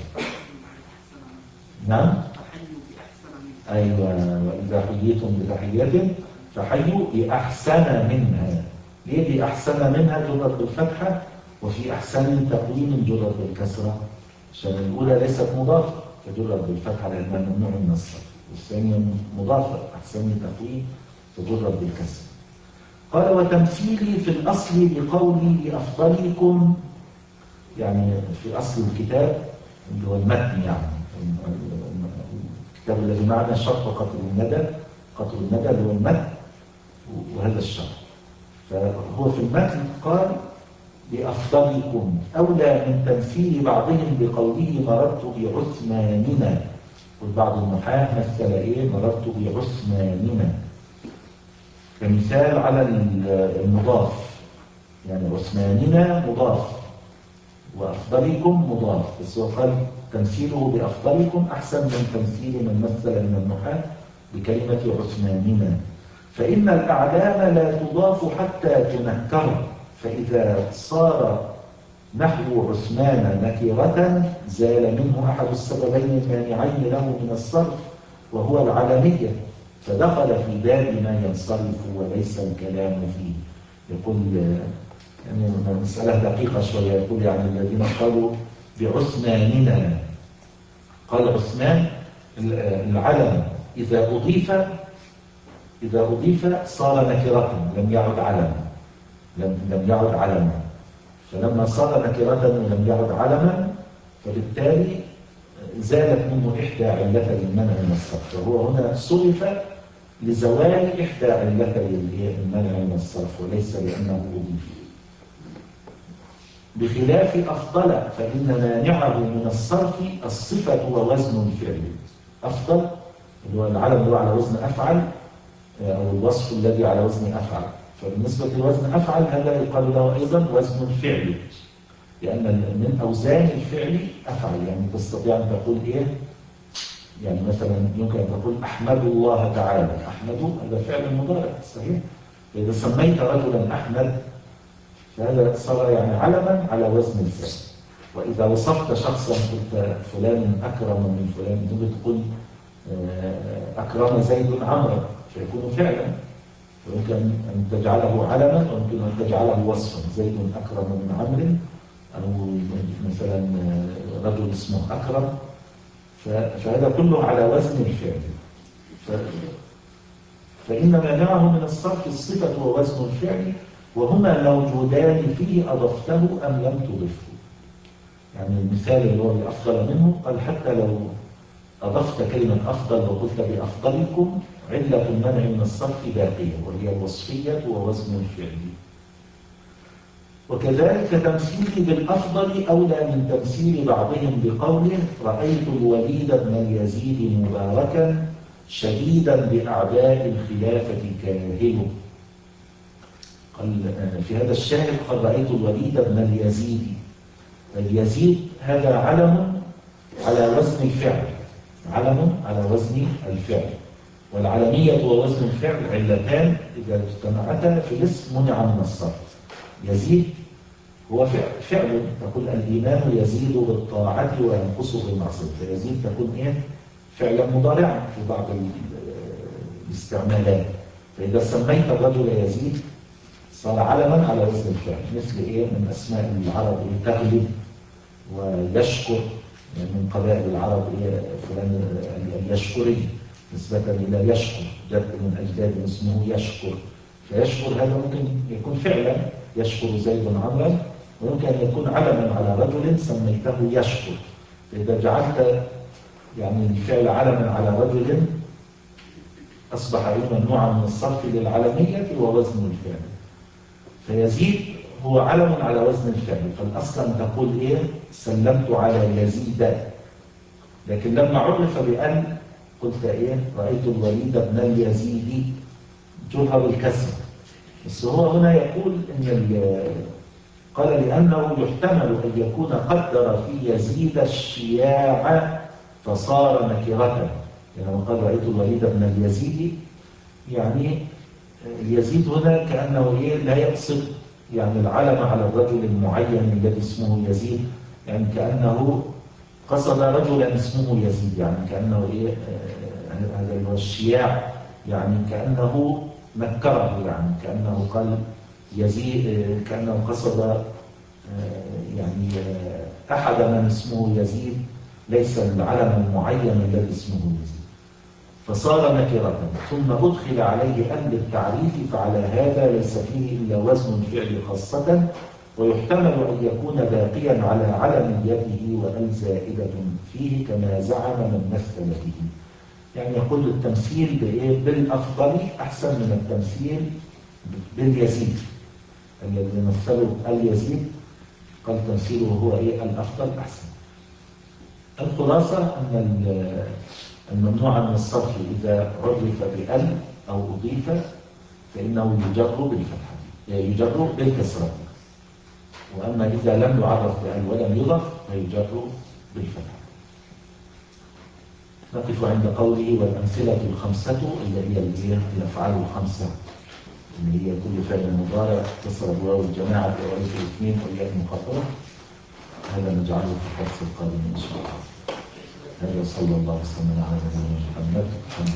نعم. أيوة، وإذا حييتم بتحية فحيوا بأحسن منها. ليه بأحسن منها جرت بالفتحة، وفي أحسن تقويم جرت بالكسرة؟ عشان الأولى ليست مضافة فجرت بالفتحة لأنها ممنوع من الصرف، والثانية مضافة أحسن تقويم فجرت بالكسرة. قال وتمثيلي في الأصل بقولي لأفضلكم، يعني في أصل الكتاب اللي هو المتن، يعني الكتاب الذي معنا شرط قطر الندى، قطر الندى اللي هو المتن وهذا الشرط. فهو في المتن قال بأفضلكم أولى من تمثيل بعضهم بقوله مررت بعثماننا. والبعض النحاة مثل إيه؟ مررت بعثماننا كمثال على المضاف، يعني عثماننا مضاف وأفضلكم مضاف، بس هو قال تمثيله بأفضلكم أحسن من تمثيل من مثل من النحاة بكلمة عثماننا. فإن الأعلام لا تضاف حتى تنكر، فإذا صار نحو عثمان نكرة زال منه أحد السببين المانعين له من الصرف وهو العلمية، فدخل في باب ما ينصرف وليس الكلام فيه. يقول يعني مسألة دقيقة شوية، يقول يعني الذين قالوا بعثماننا قال عثمان العلم إذا أضيف إذا أضيف صار نكرة لم يعد علما، لم لم يعد علما، فلما صار نكرة ولم يعد علما فبالتالي زالت منه إحدى علتي المنع من الصرف، وهو هنا صرف لزوال إحدى علتي المنع من الصرف وليس لأنه أضيف. بخلاف أفضل فإن مانعه من الصرف الصفة ووزن الفعل. أفضل اللي هو العلم اللي هو على وزن أفعل أو الوصف الذي على وزن أفعل، فبالنسبة لوزن أفعل هذا يقال له أيضا وزن الفعل، لأن من أوزان الفعل أفعل. يعني تستطيع أن تقول إيه؟ يعني مثلا يمكن أن تقول أحمد الله تعالى، أحمد هذا فعل مضارع صحيح؟ فإذا سميت رجلا أحمد فهذا صار يعني علما على وزن الفعل. وإذا وصفت شخصا قلت فلان أكرم من فلان، ممكن تقول أكرم زيد عمرا فيكون فعلا، ويمكن أن تجعله علما ويمكن أن تجعله وصفا. زيد أكرم من عمرو، أو مثلا رجل اسمه أكرم، فهذا كله على وزن الفعل. فإن مانعه من الصرف الصفة ووزن الفعل، وهما موجودان فيه أضفته أم لم تضفه. يعني المثال اللي هو الأفضل منه قال حتى لو أضفت كلمة أفضل وقلت بأفضلكم علة المنع من الصرف باقية، وهي الوصفية ووزن الفعل. وكذلك تمثيلي بالأفضل أولى من تمثيل بعضهم بقوله رأيت الوليد بن اليزيد مباركا شديدا بأعداء الخلافة كاهله. قال في هذا الشاهد قال رأيت الوليد بن اليزيد. اليزيد هذا علم على وزن الفعل، علم على وزن الفعل، والعلمية ووزن الفعل علتان إذا اجتمعتا في الاسم منع من الصرف. يزيد هو فعل, فعل تقول الإيمان يزيد بالطاعة وينقص بالمعصية، فيزيد تكون إيه؟ فعلا مضارعا في بعض الاستعمالات. فإذا سميت الرجل يزيد صار علما على وزن الفعل، مثل إيه؟ من أسماء العرب تغلب ويشكر، يعني من قبائل العرب إيه؟ فلان اليشكري نسبة إلى يشكر، جد من أجداد اسمه يشكر. فيشكر هذا ممكن يكون فعلا يشكر زيد عمرا، ويمكن أن يكون علما على رجل سميته يشكر. فإذا جعلت يعني الفعل علما على رجل أصبح ممنوعا من الصرف للعلمية ووزن الفعل. فيزيد هو علم على وزن الفعل، فالأصل أن تقول إيه؟ سلمت على يزيد، لكن لما عرف بأن قلت إيه؟ رأيت الوليد بن اليزيد جرها بالكسر. بس هو هنا يقول إن قال لأنه يحتمل أن يكون قدر في يزيد الشياع فصار نكرة. يعني قال رأيت الوليد بن اليزيد، يعني يزيد هنا كأنه إيه؟ لا يقصد يعني العلم على الرجل المعين الذي اسمه يزيد، يعني كأنه قصد رجلا اسمه يزيد، يعني كأنه إيه؟ هذا اللي هو الشياع، يعني كأنه نكره، يعني كأنه قال يزيد، كأنه قصد يعني أحد من اسمه يزيد ليس العلم المعين الذي اسمه يزيد، فصار نكرة. ثم أدخل عليه أهل التعريف، فعلى هذا ليس فيه إلا وزن الفعل خاصة، ويحتمل أن يكون باقيا على علميته وأل زائدة فيه كما زعم من مثل به. يعني يقول التمثيل بإيه؟ بالأفضل أحسن من التمثيل باليزيد. الذي مثلوا اليزيد قال تمثيله هو إيه؟ الأفضل أحسن. الخلاصة أن الممنوع من الصرف إذا عرف بأل أو أضيف فإنه يجر بالفتحة، يجر بالكسرة، وأما إذا لم يعرف بأل ولم يضف فيجر بالفتحة. نقف عند قوله والأمثلة الخمسة اللي هي الأفعال الخمسة، اللي هي كل فعل مضارع كسر الواو الجماعة وألف الاثنين والياء المخففة. هذا نجعله في الدرس القادم إن شاء الله. هذا صلى الله وسلم على نبينا محمد. الحمد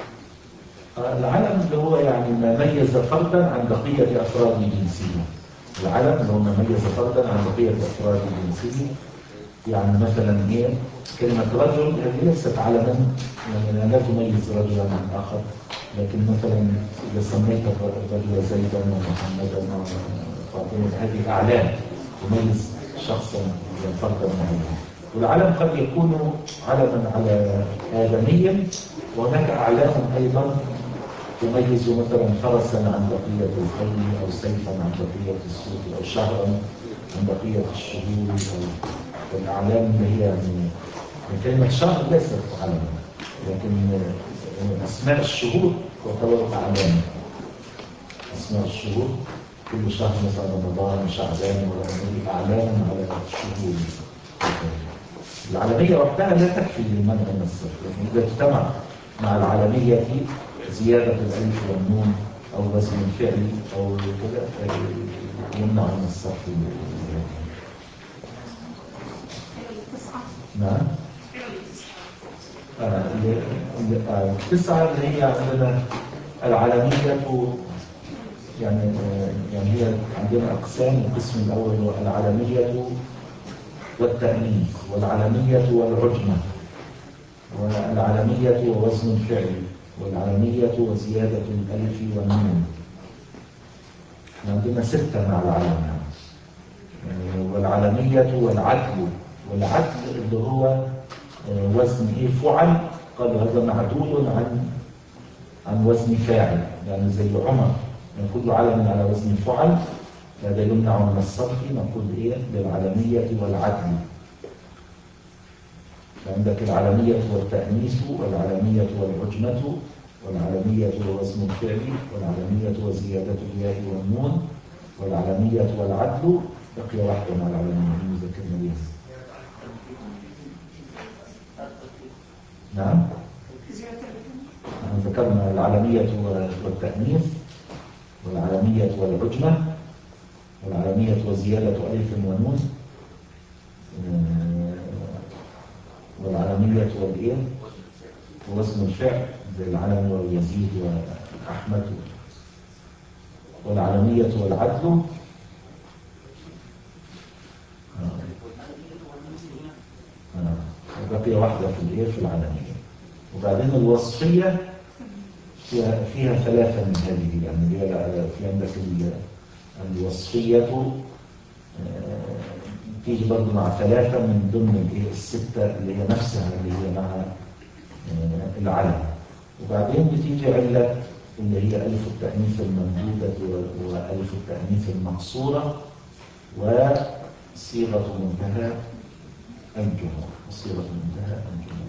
لله. العلم اللي هو يعني ما ميز فردا عن بقية أفراد جنسه، العلم اللي هو ما ميز فردا عن بقية الأفراد الجنسية. يعني مثلا ايه كلمة رجل هذه ليست علما، يعني لا تميز رجلا عن آخر، لكن مثلا إذا سميت الرجل زيدا ومحمدا وفاطمة هذه أعلام تميز شخصا فردا معينا. والعلم قد يكون علما على آدمي، وهناك أعلام أيضا تميز مثلا فرسا عن بقية الخيل، أو سيفا عن بقية السيوف، أو شهرا عن بقية الشهور، أو الأعلام اللي هي يعني كلمة شهر ليست علما، لكن أسماء الشهور تعتبر أعلام. أسماء الشهور كل شهر مثلا رمضان وشعبان ورمضان أعلام على الشهور. العالمية وحدها لا تكفي لمنع من الصرف، لكن إذا اجتمع مع العالمية زيادة الألف والنون أو وزن الفعل أو كذا يمنع من الصرف. نعم. التسعة اللي هي عندنا العالمية، يعني يعني هي عندنا أقسام. القسم الأول هو العالمية والتأنيث، والعالمية والعجمة، والعالمية ووزن الفعل، والعالمية وزيادة الألف والنون. عندنا ستة مع العالمية. والعالمية والعدل، والعدل اللي هو وزن ايه فعل، قالوا هذا معدول عن عن وزن فاعل، يعني زي عمر نقول علم على وزن فعل، هذا يمنع من الصرف. نقول ايه للعالمية والعدل. فعندك العالمية والتأنيث، والعالمية والعجمة، والعالمية ووزن الفعل، والعالمية وزيادة الياء والنون، والعالمية والعدل. بقي واحدة مع العالمية ذكرنا بها. نعم. ذكرنا العالمية والتأنيث، والعالمية والعجمة، والعالمية وزيادة ألف ونون، والعالمية والإيه ووزن الفعل زي العلم ويزيد وأحمد، والعالمية والعدل. بقي واحدة في الإيه في العالمية. وبعدين الوصفية فيها, فيها ثلاثة من هذه، يعني هي في عندك الوصفية تيجي برضه مع ثلاثة من ضمن الايه الستة اللي هي نفسها اللي هي مع العلم. وبعدين بتيجي علة اللي هي ألف التأنيث الممدودة وألف التأنيث المقصورة وصيغة منتهى الجموع. وصيغة منتهى الجموع.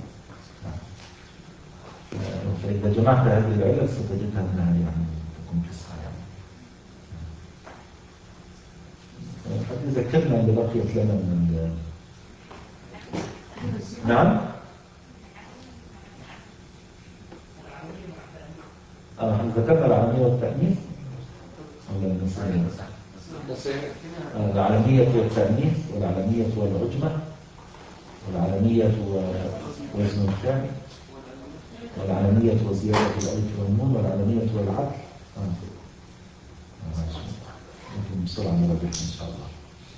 فإذا جمعت هذه العلل ستجدها أنها يعني تكون تسعة. يعني قد ذكرنا اللي بقيت لنا من نعم. اه ذكرنا العالمية والتأنيث ولا النسائية؟ آه العالمية والتأنيث، والعالمية والعجمة، والعالمية ووزن الفعل، والعالمية وزيادة الألف والنون، والعالمية والعدل. آه. ممكن بسرعة نراجعها إن شاء الله.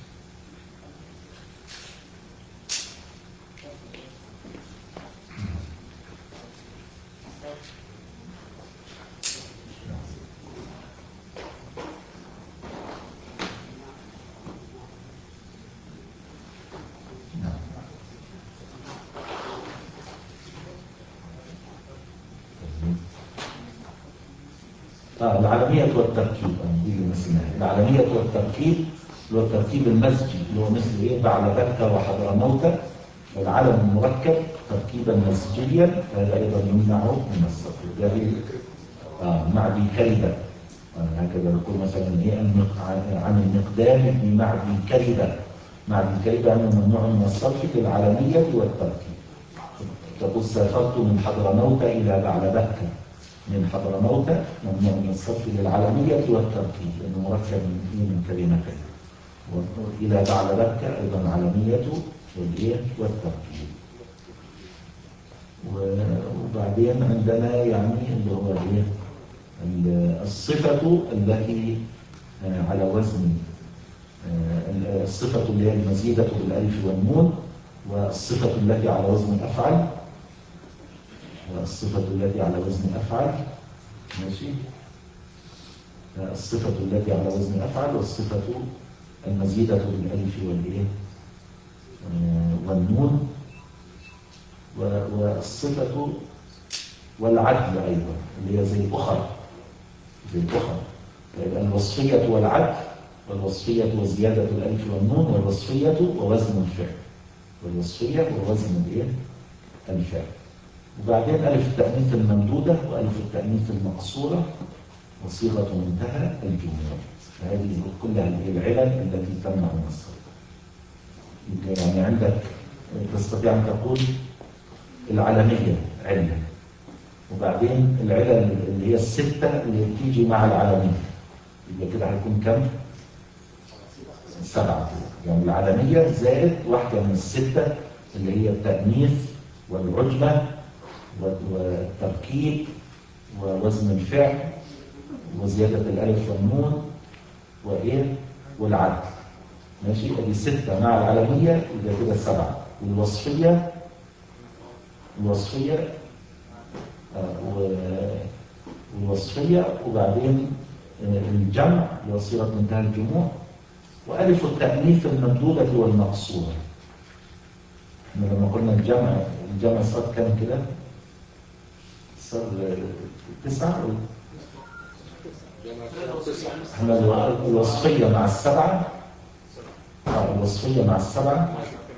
آه العالمية والتركيب دي اللي مسماها العالمية والتركيب، اللي هو التركيب المزجي اللي هو مثل ايه بعد بكة وحضرموت. والعلم المركب تركيبا مزجيا هذا ايضا يمنع من الصرف. يعني آه معدي كربة آه هكذا نقول مثلا ايه عن المقدام بمعدي كربة. معدي كربة انه ممنوع من الصرف للعالمية والتركيب. تقول سافرت من حضرموت الى بعلبكة. من حضرموت ممنوع من الصرف للعالمية والتركيب لأنه مركب من كلمتين. وإلى بعلبكة أيضا عالمية والتركيب. وبعدين عندنا يعني اللي هو ايه الصفة التي على وزن الصفة اللي هي المزيدة بالألف والنون، والصفة التي على وزن أفعل، والصفة التي على وزن أفعل، ماشي. الصفة التي على وزن أفعل، والصفة المزيدة بالألف والإيه والنون، والصفة والعدل أيضا اللي هي زي الأخر، زي الأخر. فيبقى الوصفية والعدل، والوصفية وزيادة الألف والنون، والوصفية ووزن الفعل، والوصفية ووزن الإيه الفعل. وبعدين ألف التأنيث الممدودة وألف التأنيث المقصورة وصيغة منتهى الجموع. فهذه كلها العلل التي تمنع النصر. يعني عندك تستطيع أن تقول العلمية علة، وبعدين العلل اللي هي الستة اللي بتيجي مع العلمية، يبقى كده هيكون كم؟ سبعة. يعني العلمية زائد واحدة من الستة اللي هي التأنيث والعجمة والتركيب ووزن الفعل وزيادة الألف والنون وإيه والعدل، ماشي. ادي ستة مع العلمية يبقى كده سبعة. والوصفية الوصفية آه والوصفية وبعدين الجمع اللي هو صيغة منتهى الجموع، وألف التأنيث الممدودة والمقصورة. احنا لما قلنا الجمع الجمع صار كام كده؟ صار تسعة. احنا الوصفية مع السبعة، اه الوصفية مع السبعة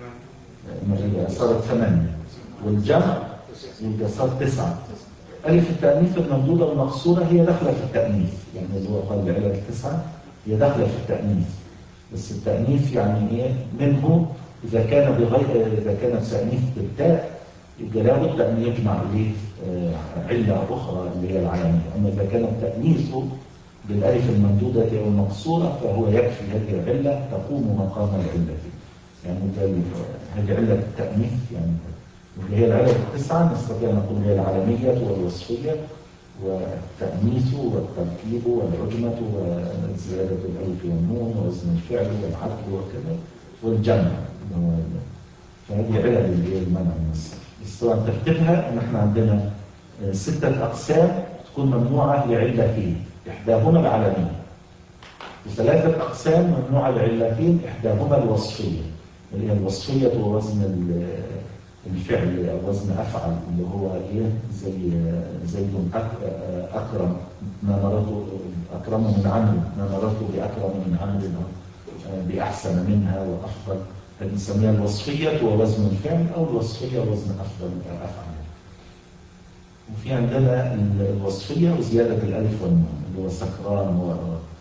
صارت ثمانية، والجمع يبقى صار تسعة. ألف التأنيث الممدودة والمقصورة هي داخلة في التأنيث، يعني اللي هو قال العلل التسعة هي داخلة في التأنيث، بس التأنيث يعني ايه منه إذا كان بغير إذا كانت تأنيث بالتاء يبقى لابد أن يجمع إليه علة أخرى اللي هي العلمية. أما إذا كان التأنيث بالألف الممدودة أو المقصورة فهو يكفي هذه العلة تقوم مقام العلة، يعني هذه علة التأنيث، يعني اللي هي العلل التسعة نستطيع أن نقول هي العلمية والوصفية والتأنيث والتركيب والعجمة وزيادة الألف والنون ووزن الفعل والعدل وكذا والجمع. فهذه علل اللي هي المنع النص. بس طبعا ترتيبها ان احنا عندنا ستة أقسام تكون ممنوعة لعلتين إحداهما العلمية، وثلاثة أقسام ممنوعة لعلتين إحداهما الوصفية، اللي هي الوصفية ووزن الفعل أو وزن أفعل اللي هو إيه زي زي أكرم ما مرته أكرم من عمرو ما مرته بأكرم من عمرو بأحسن منها وأفضل، فبنسميها الوصفية ووزن الفعل أو الوصفية ووزن أفضل أفعل. وفي عندنا الوصفية وزيادة الألف والنون اللي هو سكران و...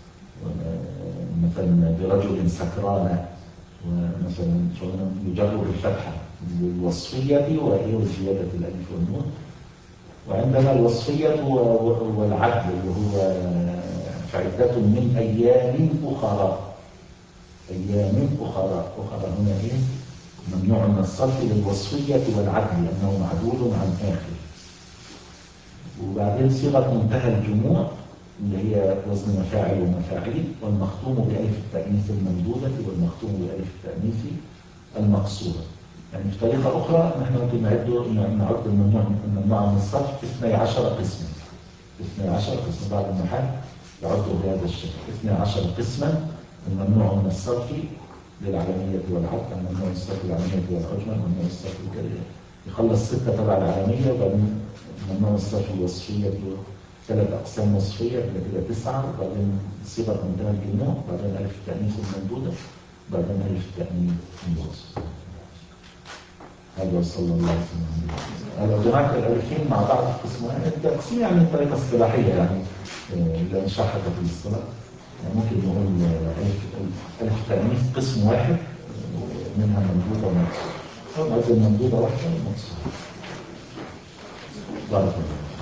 مثلا برجل سكرانة ومثلا يجر بالفتحة الوصفية وهي وزيادة الألف والنون. وعندنا الوصفية والعدل اللي هو فعدة من أيام أخرى، أيام أخرى أخرى هنا إيه ممنوع من الصرف للوصفية والعدل لأنه معدول عن آخر. وبعدين صيغة منتهى الجموع اللي هي وزن مفاعل ومفاعيل، والمختوم بألف التأنيث الممدودة والمختوم بألف التأنيث المقصورة. يعني بطريقة أخرى نحن ممكن نعد نعد الممنوع الممنوع من الصرف اثني عشر قسما، اثني عشر قسما بعض المحل يعده بهذا الشكل اثني عشر قسما الممنوع من الصرف للعلمية والعدل، الممنوع من الصرف للعلمية والعجمة، الممنوع من الصرف يخلص ستة تبع العلمية، وبعدين ممنوع من الصرف الوصفية ثلاث أقسام وصفية كده تسعة، وبعدين صيغة منتهى الجموع، وبعدين ألف التأنيث الممدودة، وبعدين ألف التأنيث الموصل. هذا وصلى الله عليه وسلم. لو جمعت الألفين مع بعض في قسم واحد التقسيم يعني طريقة اصطلاحية يعني اللي نشرحها في الاصطلاح، يعني ممكن نقول ألف ألف التأنيث قسم واحد منها ممدودة ومقصودة، أو الممدودة واحدة ومقصودة. بارك الله.